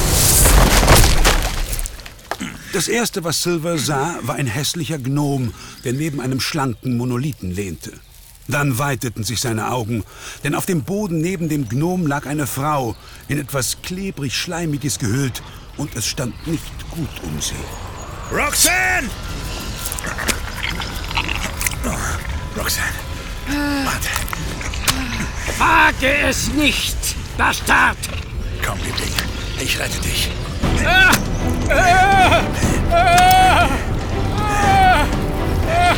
Das Erste, was Silver sah, war ein hässlicher Gnom, der neben einem schlanken Monolithen lehnte. Dann weiteten sich seine Augen, denn auf dem Boden neben dem Gnom lag eine Frau, in etwas klebrig-schleimiges gehüllt, und es stand nicht gut um sie. Roxanne! Oh, Roxanne, warte. Wage es nicht, Bastard! Komm, Liebling, ich rette dich. Ah! Ah! Ah! Ah! Ah!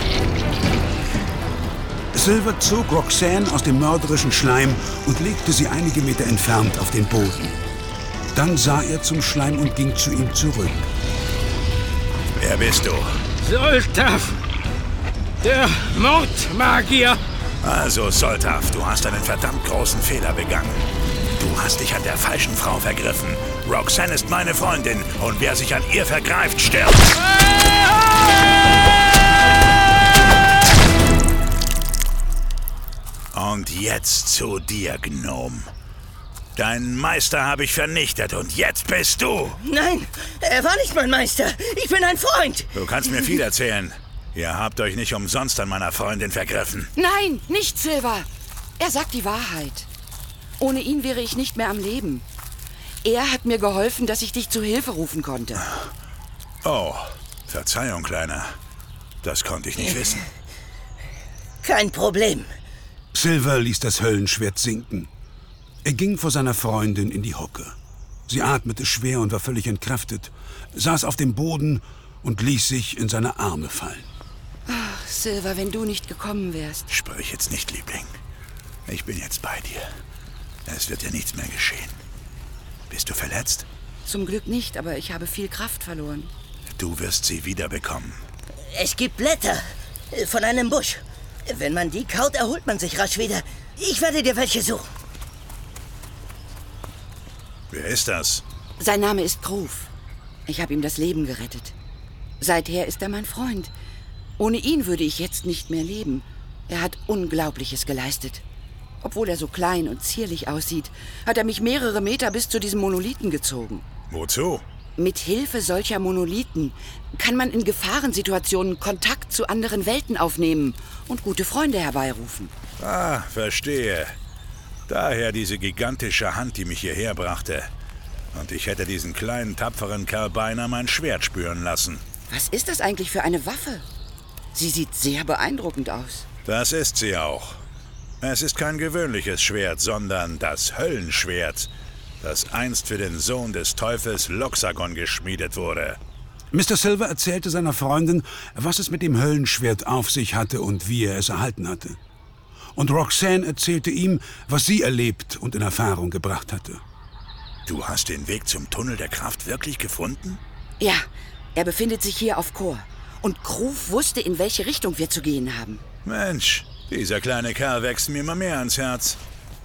Silver zog Roxanne aus dem mörderischen Schleim und legte sie einige Meter entfernt auf den Boden. Dann sah er zum Schleim und ging zu ihm zurück. Wer bist du? Soltaf, der Mordmagier. Also, Soltaf, du hast einen verdammt großen Fehler begangen. Du hast dich an der falschen Frau vergriffen. Roxanne ist meine Freundin und wer sich an ihr vergreift, stirbt. Und jetzt zu dir, Gnome. Deinen Meister habe ich vernichtet und jetzt bist du. Nein, er war nicht mein Meister. Ich bin ein Freund. Du kannst mir viel erzählen. Ihr habt euch nicht umsonst an meiner Freundin vergriffen. Nein, nicht Silver. Er sagt die Wahrheit. Ohne ihn wäre ich nicht mehr am Leben. Er hat mir geholfen, dass ich dich zu Hilfe rufen konnte. Oh, Verzeihung, Kleiner. Das konnte ich nicht wissen. Kein Problem. Silver ließ das Höllenschwert sinken. Er ging vor seiner Freundin in die Hocke. Sie atmete schwer und war völlig entkräftet, saß auf dem Boden und ließ sich in seine Arme fallen. Ach, Silver, wenn du nicht gekommen wärst. Sprich jetzt nicht, Liebling. Ich bin jetzt bei dir. Es wird dir nichts mehr geschehen. Bist du verletzt? Zum Glück nicht, aber ich habe viel Kraft verloren. Du wirst sie wiederbekommen. Es gibt Blätter von einem Busch. Wenn man die kaut, erholt man sich rasch wieder. Ich werde dir welche suchen. Wer ist das? Sein Name ist Groove. Ich habe ihm das Leben gerettet. Seither ist er mein Freund. Ohne ihn würde ich jetzt nicht mehr leben. Er hat Unglaubliches geleistet. Obwohl er so klein und zierlich aussieht, hat er mich mehrere Meter bis zu diesem Monolithen gezogen. Wozu? Mit Hilfe solcher Monolithen kann man in Gefahrensituationen Kontakt zu anderen Welten aufnehmen und gute Freunde herbeirufen. Ah, verstehe. Daher diese gigantische Hand, die mich hierher brachte. Und ich hätte diesen kleinen, tapferen Kerl beinahe mein Schwert spüren lassen. Was ist das eigentlich für eine Waffe? Sie sieht sehr beeindruckend aus. Das ist sie auch. Es ist kein gewöhnliches Schwert, sondern das Höllenschwert, das einst für den Sohn des Teufels Loxagon geschmiedet wurde. Mister Silver erzählte seiner Freundin, was es mit dem Höllenschwert auf sich hatte und wie er es erhalten hatte. Und Roxanne erzählte ihm, was sie erlebt und in Erfahrung gebracht hatte. Du hast den Weg zum Tunnel der Kraft wirklich gefunden? Ja, er befindet sich hier auf Kor. Und Groove wusste, in welche Richtung wir zu gehen haben. Mensch, dieser kleine Kerl wächst mir immer mehr ans Herz.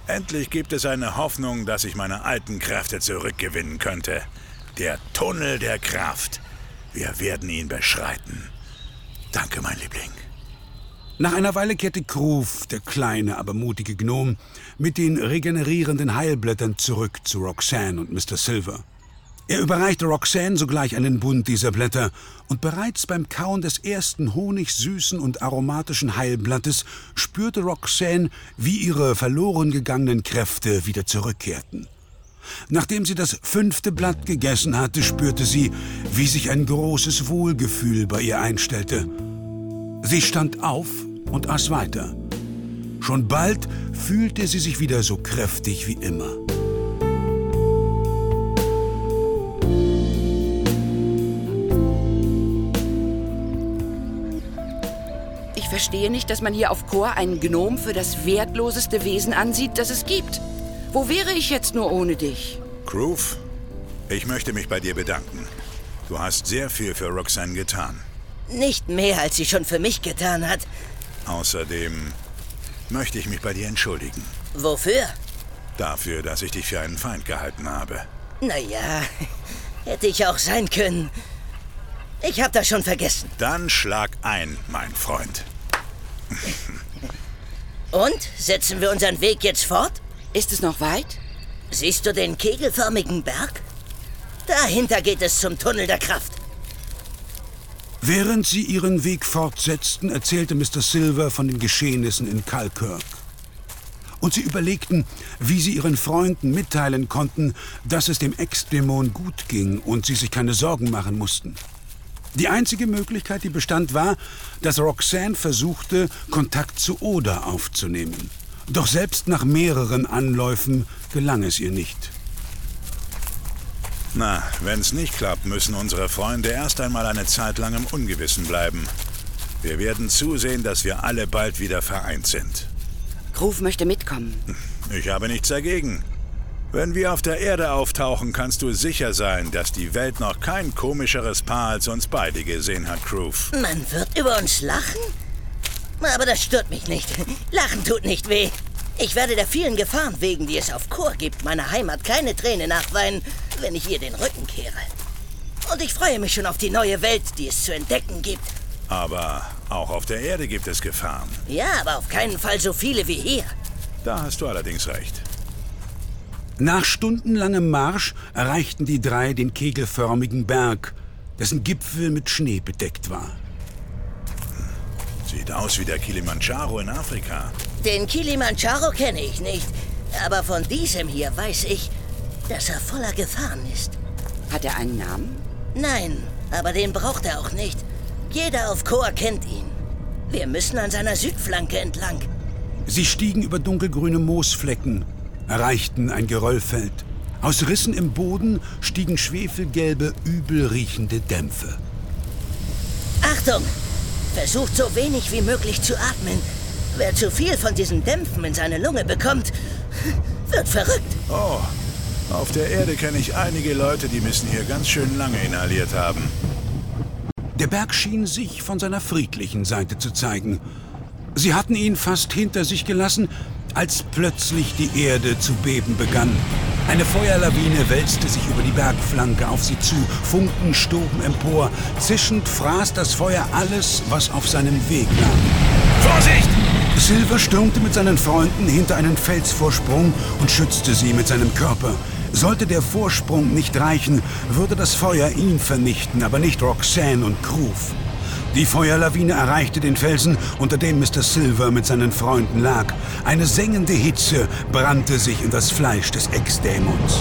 Endlich gibt es eine Hoffnung, dass ich meine alten Kräfte zurückgewinnen könnte. Der Tunnel der Kraft. Wir werden ihn beschreiten. Danke, mein Liebling. Nach einer Weile kehrte Groove, der kleine, aber mutige Gnom, mit den regenerierenden Heilblättern zurück zu Roxanne und Mister Silver. Er überreichte Roxanne sogleich einen Bund dieser Blätter, und bereits beim Kauen des ersten honigsüßen und aromatischen Heilblattes spürte Roxanne, wie ihre verloren gegangenen Kräfte wieder zurückkehrten. Nachdem sie das fünfte Blatt gegessen hatte, spürte sie, wie sich ein großes Wohlgefühl bei ihr einstellte. Sie stand auf und aß weiter. Schon bald fühlte sie sich wieder so kräftig wie immer. Ich verstehe nicht, dass man hier auf Kor einen Gnom für das wertloseste Wesen ansieht, das es gibt. Wo wäre ich jetzt nur ohne dich? Groove, ich möchte mich bei dir bedanken. Du hast sehr viel für Roxanne getan. Nicht mehr, als sie schon für mich getan hat. Außerdem möchte ich mich bei dir entschuldigen. Wofür? Dafür, dass ich dich für einen Feind gehalten habe. Naja, hätte ich auch sein können. Ich hab das schon vergessen. Dann schlag ein, mein Freund. Und? Setzen wir unseren Weg jetzt fort? Ist es noch weit? Siehst du den kegelförmigen Berg? Dahinter geht es zum Tunnel der Kraft. Während sie ihren Weg fortsetzten, erzählte Mister Silver von den Geschehnissen in Falkirk. Und sie überlegten, wie sie ihren Freunden mitteilen konnten, dass es dem Ex-Dämon gut ging und sie sich keine Sorgen machen mussten. Die einzige Möglichkeit, die bestand, war, dass Roxanne versuchte, Kontakt zu Oda aufzunehmen. Doch selbst nach mehreren Anläufen gelang es ihr nicht. Na, wenn's nicht klappt, müssen unsere Freunde erst einmal eine Zeit lang im Ungewissen bleiben. Wir werden zusehen, dass wir alle bald wieder vereint sind. Groove möchte mitkommen. Ich habe nichts dagegen. Wenn wir auf der Erde auftauchen, kannst du sicher sein, dass die Welt noch kein komischeres Paar als uns beide gesehen hat, Groove. Man wird über uns lachen? Aber das stört mich nicht. Lachen tut nicht weh. Ich werde der vielen Gefahren wegen, die es auf Kor gibt, meiner Heimat keine Träne nachweinen, wenn ich ihr den Rücken kehre. Und ich freue mich schon auf die neue Welt, die es zu entdecken gibt. Aber auch auf der Erde gibt es Gefahren. Ja, aber auf keinen Fall so viele wie hier. Da hast du allerdings recht. Nach stundenlangem Marsch erreichten die drei den kegelförmigen Berg, dessen Gipfel mit Schnee bedeckt war. Sieht aus wie der Kilimanjaro in Afrika. Den Kilimanjaro kenne ich nicht, aber von diesem hier weiß ich, dass er voller Gefahren ist. Hat er einen Namen? Nein, aber den braucht er auch nicht. Jeder auf Kor kennt ihn. Wir müssen an seiner Südflanke entlang. Sie stiegen über dunkelgrüne Moosflecken, erreichten ein Geröllfeld. Aus Rissen im Boden stiegen schwefelgelbe, übel riechende Dämpfe. Achtung! Versucht so wenig wie möglich zu atmen. Wer zu viel von diesen Dämpfen in seine Lunge bekommt, wird verrückt. Oh, auf der Erde kenne ich einige Leute, die müssen hier ganz schön lange inhaliert haben. Der Berg schien sich von seiner friedlichen Seite zu zeigen. Sie hatten ihn fast hinter sich gelassen, als plötzlich die Erde zu beben begann. Eine Feuerlawine wälzte sich über die Bergflanke auf sie zu, Funken stoben empor. Zischend fraß das Feuer alles, was auf seinem Weg lag. Vorsicht! Silver stürmte mit seinen Freunden hinter einen Felsvorsprung und schützte sie mit seinem Körper. Sollte der Vorsprung nicht reichen, würde das Feuer ihn vernichten, aber nicht Roxanne und Groove. Die Feuerlawine erreichte den Felsen, unter dem Mister Silver mit seinen Freunden lag. Eine sengende Hitze brannte sich in das Fleisch des Ex-Dämons.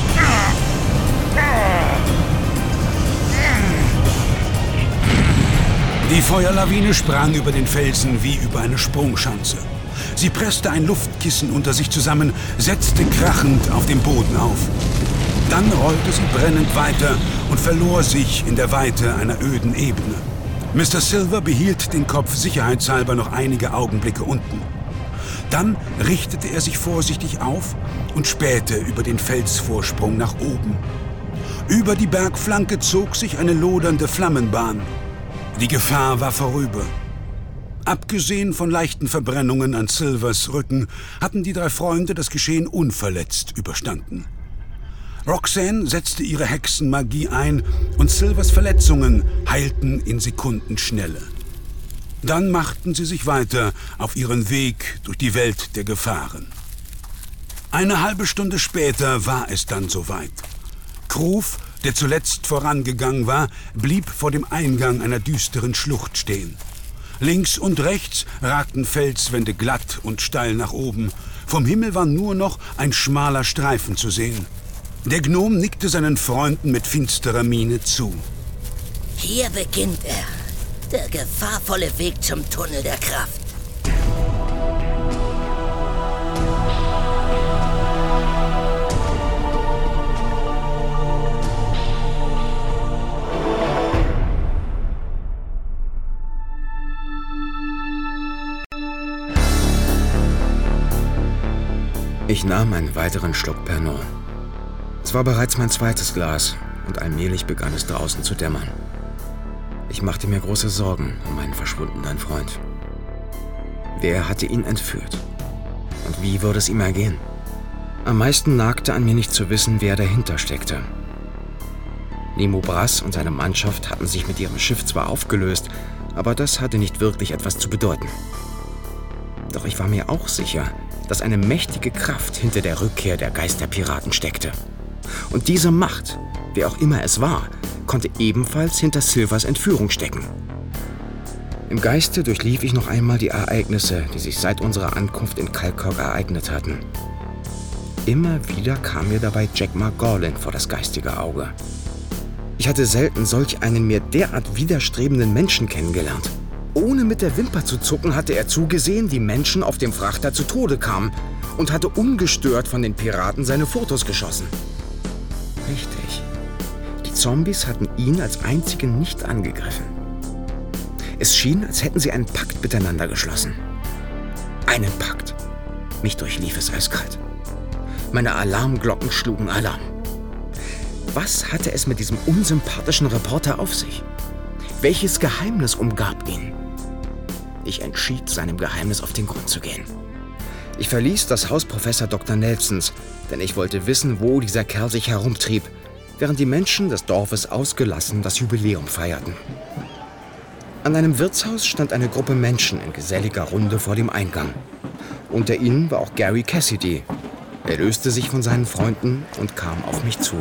Die Feuerlawine sprang über den Felsen wie über eine Sprungschanze. Sie presste ein Luftkissen unter sich zusammen, setzte krachend auf dem Boden auf. Dann rollte sie brennend weiter und verlor sich in der Weite einer öden Ebene. Mister Silver behielt den Kopf sicherheitshalber noch einige Augenblicke unten. Dann richtete er sich vorsichtig auf und spähte über den Felsvorsprung nach oben. Über die Bergflanke zog sich eine lodernde Flammenbahn. Die Gefahr war vorüber. Abgesehen von leichten Verbrennungen an Silvers Rücken hatten die drei Freunde das Geschehen unverletzt überstanden. Roxanne setzte ihre Hexenmagie ein und Silvers Verletzungen heilten in Sekundenschnelle. Dann machten sie sich weiter auf ihren Weg durch die Welt der Gefahren. Eine halbe Stunde später war es dann soweit. Kruf, der zuletzt vorangegangen war, blieb vor dem Eingang einer düsteren Schlucht stehen. Links und rechts ragten Felswände glatt und steil nach oben. Vom Himmel war nur noch ein schmaler Streifen zu sehen. Der Gnom nickte seinen Freunden mit finsterer Miene zu. Hier beginnt er. Der gefahrvolle Weg zum Tunnel der Kraft. Ich nahm einen weiteren Schluck Pernod. Es war bereits mein zweites Glas und allmählich begann es draußen zu dämmern. Ich machte mir große Sorgen um meinen verschwundenen Freund. Wer hatte ihn entführt? Und wie würde es ihm ergehen? Am meisten nagte an mir nicht zu wissen, wer dahinter steckte. Nemo Brass und seine Mannschaft hatten sich mit ihrem Schiff zwar aufgelöst, aber das hatte nicht wirklich etwas zu bedeuten. Doch ich war mir auch sicher, dass eine mächtige Kraft hinter der Rückkehr der Geisterpiraten steckte. Und diese Macht, wer auch immer es war, konnte ebenfalls hinter Silvers Entführung stecken. Im Geiste durchlief ich noch einmal die Ereignisse, die sich seit unserer Ankunft in Calcog ereignet hatten. Immer wieder kam mir dabei Jack Margolin vor das geistige Auge. Ich hatte selten solch einen mir derart widerstrebenden Menschen kennengelernt. Ohne mit der Wimper zu zucken, hatte er zugesehen, wie Menschen auf dem Frachter zu Tode kamen und hatte ungestört von den Piraten seine Fotos geschossen. Richtig. Die Zombies hatten ihn als einzigen nicht angegriffen. Es schien, als hätten sie einen Pakt miteinander geschlossen. Einen Pakt. Mich durchlief es eiskalt. Meine Alarmglocken schlugen Alarm. Was hatte es mit diesem unsympathischen Reporter auf sich? Welches Geheimnis umgab ihn? Ich entschied, seinem Geheimnis auf den Grund zu gehen. Ich verließ das Haus Professor Doktor Nelsons, denn ich wollte wissen, wo dieser Kerl sich herumtrieb, während die Menschen des Dorfes ausgelassen das Jubiläum feierten. An einem Wirtshaus stand eine Gruppe Menschen in geselliger Runde vor dem Eingang. Unter ihnen war auch Gary Cassidy. Er löste sich von seinen Freunden und kam auf mich zu.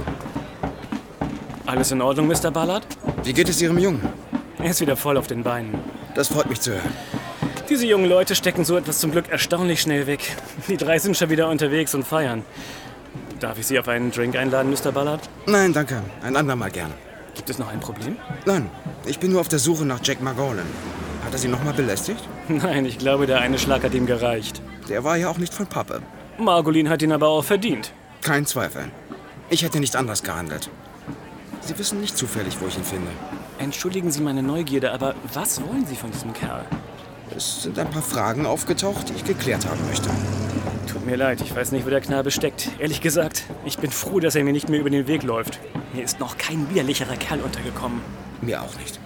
Alles in Ordnung, Mister Ballard? Wie geht es Ihrem Jungen? Er ist wieder voll auf den Beinen. Das freut mich zu hören. Diese jungen Leute stecken so etwas zum Glück erstaunlich schnell weg. Die drei sind schon wieder unterwegs und feiern. Darf ich Sie auf einen Drink einladen, Mister Ballard? Nein, danke. Ein andermal gerne. Gibt es noch ein Problem? Nein, ich bin nur auf der Suche nach Jack Margolin. Hat er Sie noch mal belästigt? Nein, ich glaube, der eine Schlag hat ihm gereicht. Der war ja auch nicht von Pappe. Margolin hat ihn aber auch verdient. Kein Zweifel. Ich hätte nicht anders gehandelt. Sie wissen nicht zufällig, wo ich ihn finde. Entschuldigen Sie meine Neugierde, aber was wollen Sie von diesem Kerl? Es sind ein paar Fragen aufgetaucht, die ich geklärt haben möchte. Tut mir leid, ich weiß nicht, wo der Knabe steckt. Ehrlich gesagt, ich bin froh, dass er mir nicht mehr über den Weg läuft. Mir ist noch kein widerlicherer Kerl untergekommen. Mir auch nicht.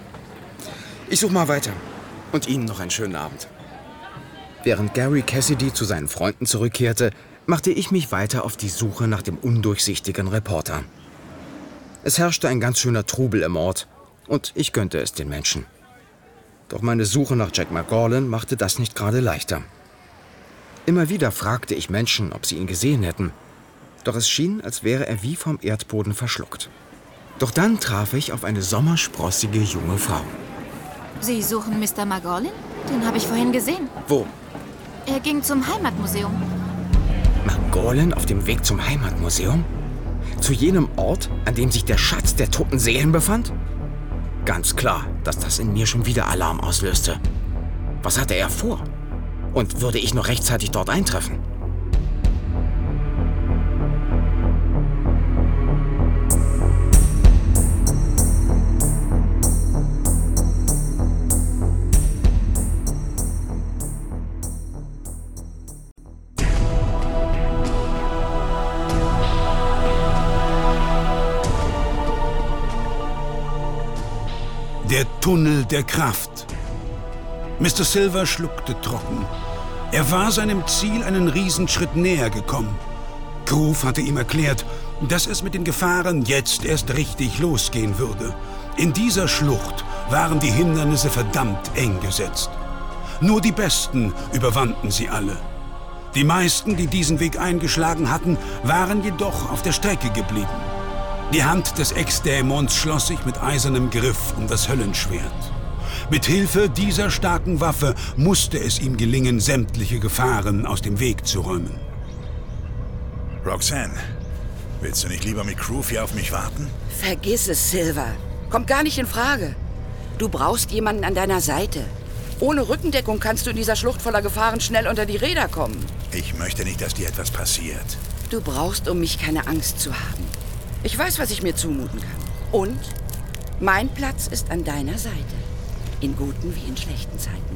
Ich suche mal weiter. Und Ihnen noch einen schönen Abend. Während Gary Cassidy zu seinen Freunden zurückkehrte, machte ich mich weiter auf die Suche nach dem undurchsichtigen Reporter. Es herrschte ein ganz schöner Trubel im Ort und ich gönnte es den Menschen. Doch meine Suche nach Jack Margolin machte das nicht gerade leichter. Immer wieder fragte ich Menschen, ob sie ihn gesehen hätten. Doch es schien, als wäre er wie vom Erdboden verschluckt. Doch dann traf ich auf eine sommersprossige junge Frau. Sie suchen Mister Margolin? Den habe ich vorhin gesehen. Wo? Er ging zum Heimatmuseum. Margolin auf dem Weg zum Heimatmuseum? Zu jenem Ort, an dem sich der Schatz der toten Seelen befand? Ganz klar, dass das in mir schon wieder Alarm auslöste. Was hatte er vor? Und würde ich noch rechtzeitig dort eintreffen? Der Tunnel der Kraft. Mister Silver schluckte trocken. Er war seinem Ziel einen Riesenschritt näher gekommen. Groove hatte ihm erklärt, dass es mit den Gefahren jetzt erst richtig losgehen würde. In dieser Schlucht waren die Hindernisse verdammt eng gesetzt. Nur die Besten überwanden sie alle. Die meisten, die diesen Weg eingeschlagen hatten, waren jedoch auf der Strecke geblieben. Die Hand des Ex-Dämons schloss sich mit eisernem Griff um das Höllenschwert. Mit Hilfe dieser starken Waffe musste es ihm gelingen, sämtliche Gefahren aus dem Weg zu räumen. Roxanne, willst du nicht lieber mit Groove hier auf mich warten? Vergiss es, Silver. Kommt gar nicht in Frage. Du brauchst jemanden an deiner Seite. Ohne Rückendeckung kannst du in dieser Schlucht voller Gefahren schnell unter die Räder kommen. Ich möchte nicht, dass dir etwas passiert. Du brauchst um mich keine Angst zu haben. Ich weiß, was ich mir zumuten kann. Und mein Platz ist an deiner Seite. In guten wie in schlechten Zeiten.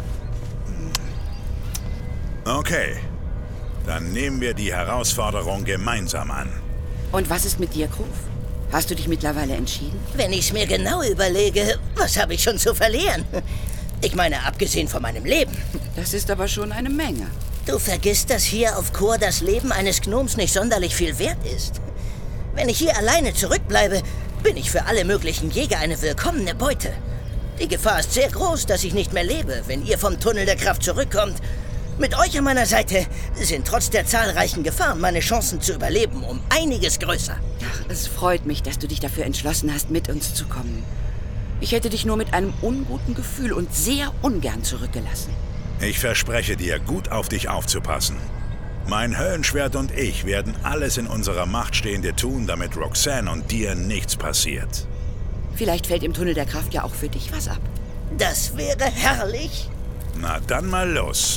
Okay. Dann nehmen wir die Herausforderung gemeinsam an. Und was ist mit dir, Groove? Hast du dich mittlerweile entschieden? Wenn ich es mir genau überlege, was habe ich schon zu verlieren? Ich meine, abgesehen von meinem Leben. Das ist aber schon eine Menge. Du vergisst, dass hier auf Kor das Leben eines Gnoms nicht sonderlich viel wert ist. Wenn ich hier alleine zurückbleibe, bin ich für alle möglichen Jäger eine willkommene Beute. Die Gefahr ist sehr groß, dass ich nicht mehr lebe, wenn ihr vom Tunnel der Kraft zurückkommt. Mit euch an meiner Seite sind trotz der zahlreichen Gefahren meine Chancen zu überleben um einiges größer. Ach, es freut mich, dass du dich dafür entschlossen hast, mit uns zu kommen. Ich hätte dich nur mit einem unguten Gefühl und sehr ungern zurückgelassen. Ich verspreche dir, gut auf dich aufzupassen. Mein Höllenschwert und ich werden alles in unserer Macht Stehende tun, damit Roxanne und dir nichts passiert. Vielleicht fällt im Tunnel der Kraft ja auch für dich was ab. Das wäre herrlich. Na, dann mal los.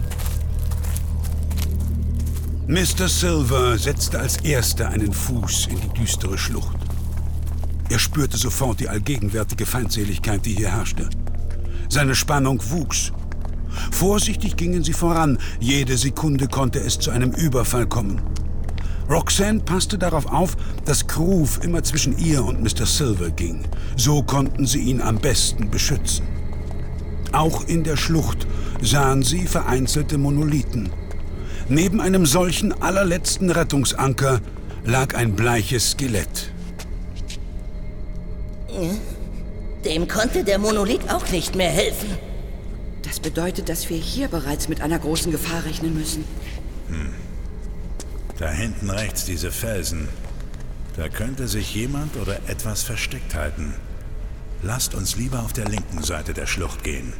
Mister Silver setzte als Erster einen Fuß in die düstere Schlucht. Er spürte sofort die allgegenwärtige Feindseligkeit, die hier herrschte. Seine Spannung wuchs. Vorsichtig gingen sie voran. Jede Sekunde konnte es zu einem Überfall kommen. Roxanne passte darauf auf, dass Groove immer zwischen ihr und Mister Silver ging. So konnten sie ihn am besten beschützen. Auch in der Schlucht sahen sie vereinzelte Monolithen. Neben einem solchen allerletzten Rettungsanker lag ein bleiches Skelett. Dem konnte der Monolith auch nicht mehr helfen. Das bedeutet, dass wir hier bereits mit einer großen Gefahr rechnen müssen. Hm. Da hinten rechts diese Felsen. Da könnte sich jemand oder etwas versteckt halten. Lasst uns lieber auf der linken Seite der Schlucht gehen.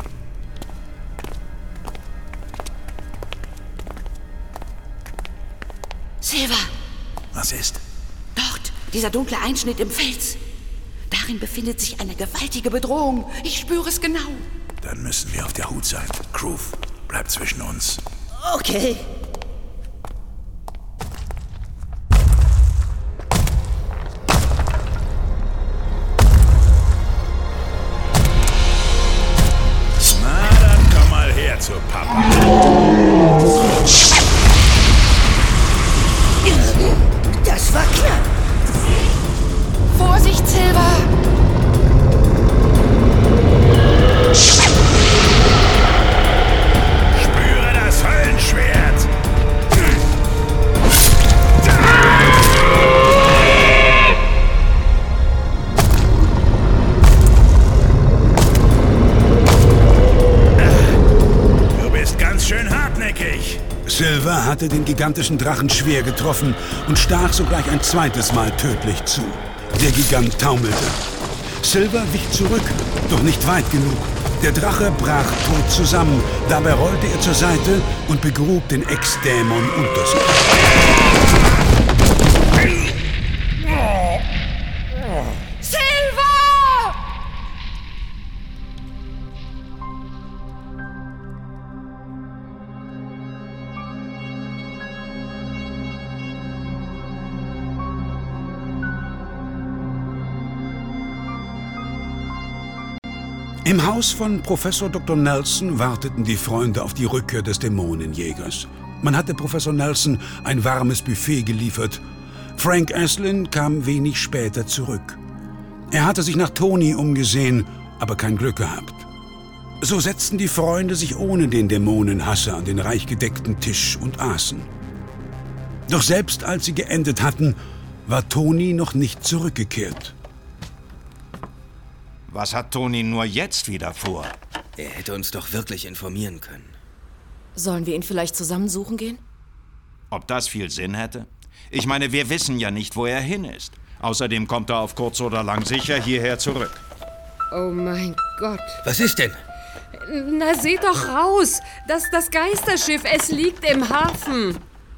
Silver! Was ist? Dort, dieser dunkle Einschnitt im Fels. Darin befindet sich eine gewaltige Bedrohung. Ich spüre es genau. Dann müssen wir auf der Hut sein. Groove, bleib zwischen uns. Okay. Na, dann komm mal her zu Papa. Das war knapp. Vorsicht, Silver! Spüre das Höllenschwert! Du bist ganz schön hartnäckig. Silver hatte den gigantischen Drachen schwer getroffen und stach sogleich ein zweites Mal tödlich zu. Der Gigant taumelte. Silver wich zurück, doch nicht weit genug. Der Drache brach tot zusammen. Dabei rollte er zur Seite und begrub den Ex-Dämon unter sich. Silver! Im Haus von Professor Doktor Nelson warteten die Freunde auf die Rückkehr des Dämonenjägers. Man hatte Professor Nelson ein warmes Buffet geliefert. Frank Asselin kam wenig später zurück. Er hatte sich nach Tony umgesehen, aber kein Glück gehabt. So setzten die Freunde sich ohne den Dämonenhasser an den reich gedeckten Tisch und aßen. Doch selbst als sie geendet hatten, war Tony noch nicht zurückgekehrt. Was hat Tony nur jetzt wieder vor? Er hätte uns doch wirklich informieren können. Sollen wir ihn vielleicht zusammen suchen gehen? Ob das viel Sinn hätte? Ich meine, wir wissen ja nicht, wo er hin ist. Außerdem kommt er auf kurz oder lang sicher hierher zurück. Oh mein Gott. Was ist denn? Na, seht doch raus! Das, das Geisterschiff, es liegt im Hafen.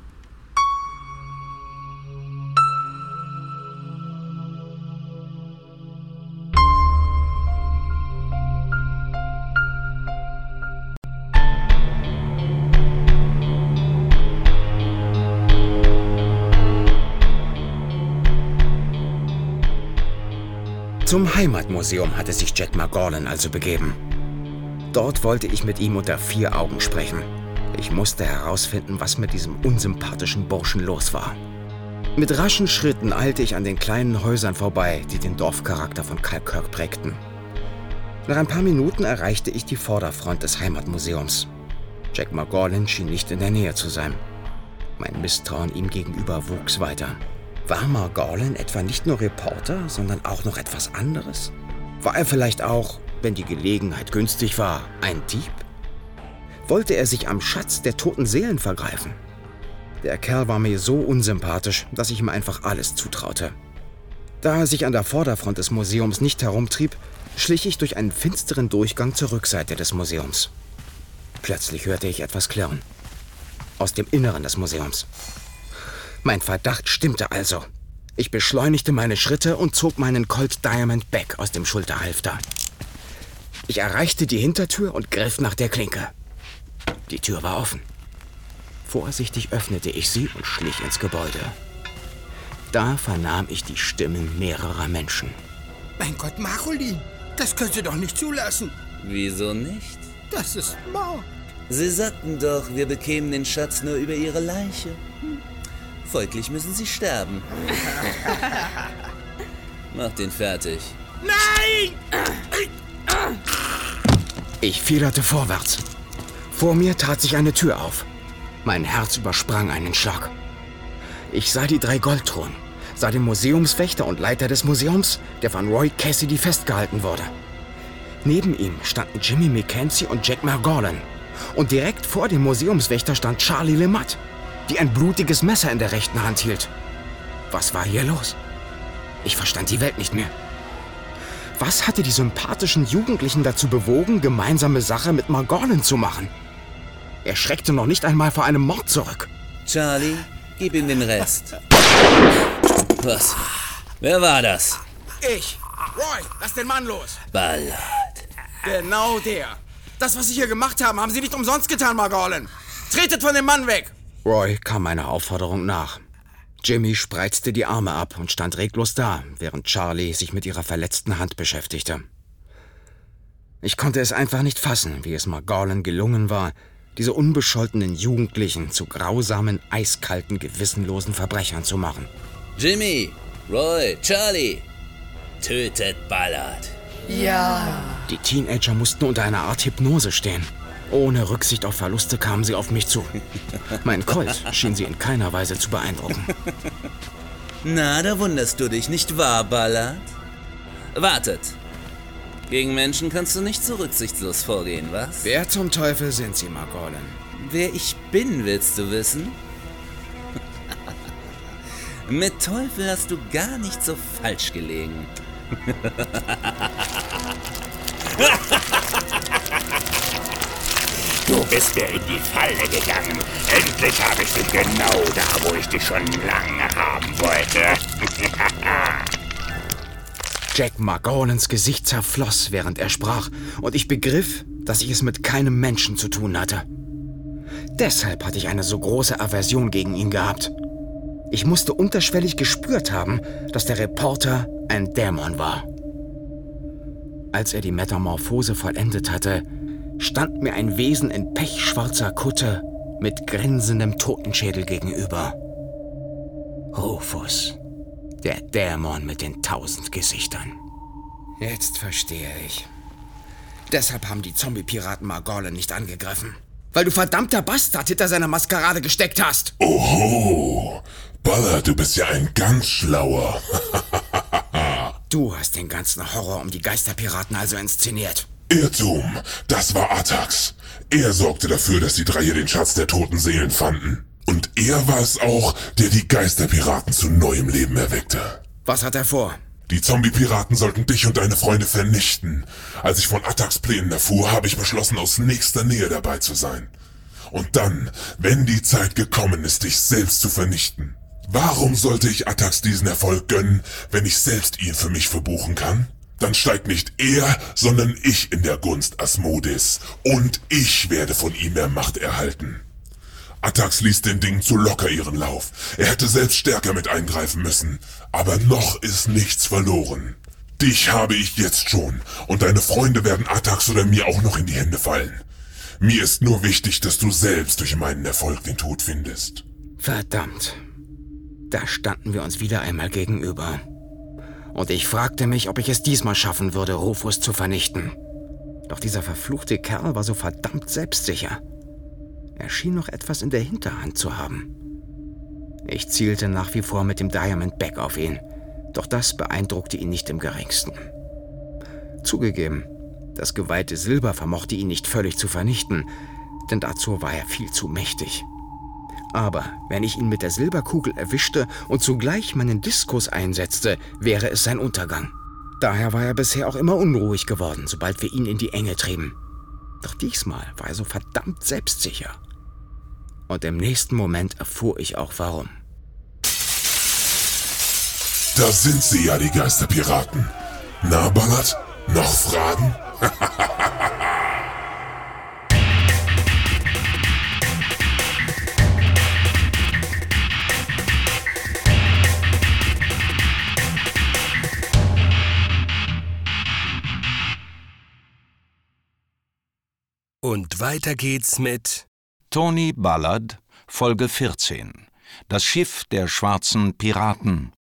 Zum Heimatmuseum hatte sich Jack Magorlan also begeben. Dort wollte ich mit ihm unter vier Augen sprechen. Ich musste herausfinden, was mit diesem unsympathischen Burschen los war. Mit raschen Schritten eilte ich an den kleinen Häusern vorbei, die den Dorfcharakter von Falkirk prägten. Nach ein paar Minuten erreichte ich die Vorderfront des Heimatmuseums. Jack Magorlan schien nicht in der Nähe zu sein. Mein Misstrauen ihm gegenüber wuchs weiter. War Magorlan etwa nicht nur Reporter, sondern auch noch etwas anderes? War er vielleicht auch, wenn die Gelegenheit günstig war, ein Dieb? Wollte er sich am Schatz der toten Seelen vergreifen? Der Kerl war mir so unsympathisch, dass ich ihm einfach alles zutraute. Da er sich an der Vorderfront des Museums nicht herumtrieb, schlich ich durch einen finsteren Durchgang zur Rückseite des Museums. Plötzlich hörte ich etwas klirren. Aus dem Inneren des Museums. Mein Verdacht stimmte also. Ich beschleunigte meine Schritte und zog meinen Colt Diamond Back aus dem Schulterhalfter. Ich erreichte die Hintertür und griff nach der Klinke. Die Tür war offen. Vorsichtig öffnete ich sie und schlich ins Gebäude. Da vernahm ich die Stimmen mehrerer Menschen. Mein Gott, Marolin, das könnt ihr doch nicht zulassen. Wieso nicht? Das ist Mord. Sie sagten doch, wir bekämen den Schatz nur über ihre Leiche. Hm. Folglich müssen sie sterben. Macht ihn fertig. Nein! Ich fiederte vorwärts. Vor mir tat sich eine Tür auf. Mein Herz übersprang einen Schlag. Ich sah die drei Goldthronen, sah den Museumswächter und Leiter des Museums, der von Roy Cassidy festgehalten wurde. Neben ihm standen Jimmy Mackenzie und Jack Magorlan. Und direkt vor dem Museumswächter stand Charlie LeMat, die ein blutiges Messer in der rechten Hand hielt. Was war hier los? Ich verstand die Welt nicht mehr. Was hatte die sympathischen Jugendlichen dazu bewogen, gemeinsame Sache mit Magorlan zu machen? Er schreckte noch nicht einmal vor einem Mord zurück. Charlie, gib ihm den Rest. Was? Wer war das? Ich. Roy, lass den Mann los. Ballard. Genau der. Das, was Sie hier gemacht haben, haben Sie nicht umsonst getan, Magorlan. Tretet von dem Mann weg. Roy kam meiner Aufforderung nach. Jimmy spreizte die Arme ab und stand reglos da, während Charlie sich mit ihrer verletzten Hand beschäftigte. Ich konnte es einfach nicht fassen, wie es Magorlan gelungen war, diese unbescholtenen Jugendlichen zu grausamen, eiskalten, gewissenlosen Verbrechern zu machen. Jimmy, Roy, Charlie, tötet Ballard. Ja. Die Teenager mussten unter einer Art Hypnose stehen. Ohne Rücksicht auf Verluste kamen sie auf mich zu. Mein Colt schien sie in keiner Weise zu beeindrucken. Na, da wunderst du dich, nicht wahr, Ballard? Wartet. Gegen Menschen kannst du nicht so rücksichtslos vorgehen, was? Wer zum Teufel sind Sie, Magorlan? Wer ich bin, willst du wissen? Mit Teufel hast du gar nicht so falsch gelegen. Du bist mir in die Falle gegangen. Endlich habe ich dich genau da, wo ich dich schon lange haben wollte. Jack Magorlans Gesicht zerfloss, während er sprach, und ich begriff, dass ich es mit keinem Menschen zu tun hatte. Deshalb hatte ich eine so große Aversion gegen ihn gehabt. Ich musste unterschwellig gespürt haben, dass der Reporter ein Dämon war. Als er die Metamorphose vollendet hatte, stand mir ein Wesen in pechschwarzer Kutte mit grinsendem Totenschädel gegenüber. Rufus, der Dämon mit den tausend Gesichtern. Jetzt verstehe ich. Deshalb haben die Zombie-Piraten Margolin nicht angegriffen. Weil du verdammter Bastard hinter seiner Maskerade gesteckt hast. Oho, Ballard, du bist ja ein ganz schlauer. Du hast den ganzen Horror um die Geisterpiraten also inszeniert. Irrtum, das war Atax. Er sorgte dafür, dass die drei hier den Schatz der toten Seelen fanden. Und er war es auch, der die Geisterpiraten zu neuem Leben erweckte. Was hat er vor? Die Zombie-Piraten sollten dich und deine Freunde vernichten. Als ich von Atax Plänen erfuhr, habe ich beschlossen, aus nächster Nähe dabei zu sein. Und dann, wenn die Zeit gekommen ist, dich selbst zu vernichten. Warum sollte ich Atax diesen Erfolg gönnen, wenn ich selbst ihn für mich verbuchen kann? Dann steigt nicht er, sondern ich in der Gunst Asmodis. Und ich werde von ihm mehr Macht erhalten. Atax ließ den Dingen zu locker ihren Lauf. Er hätte selbst stärker mit eingreifen müssen. Aber noch ist nichts verloren. Dich habe ich jetzt schon. Und deine Freunde werden Atax oder mir auch noch in die Hände fallen. Mir ist nur wichtig, dass du selbst durch meinen Erfolg den Tod findest. Verdammt. Da standen wir uns wieder einmal gegenüber. Und ich fragte mich, ob ich es diesmal schaffen würde, Rufus zu vernichten. Doch dieser verfluchte Kerl war so verdammt selbstsicher. Er schien noch etwas in der Hinterhand zu haben. Ich zielte nach wie vor mit dem Diamond Back auf ihn, doch das beeindruckte ihn nicht im geringsten. Zugegeben, das geweihte Silber vermochte ihn nicht völlig zu vernichten, denn dazu war er viel zu mächtig. Aber wenn ich ihn mit der Silberkugel erwischte und zugleich meinen Diskus einsetzte, wäre es sein Untergang. Daher war er bisher auch immer unruhig geworden, sobald wir ihn in die Enge trieben. Doch diesmal war er so verdammt selbstsicher. Und im nächsten Moment erfuhr ich auch warum. Da sind sie ja, die Geisterpiraten. Na, Ballard? Noch Fragen? Und weiter geht's mit Tony Ballard, Folge vierzehn. Das Schiff der schwarzen Piraten.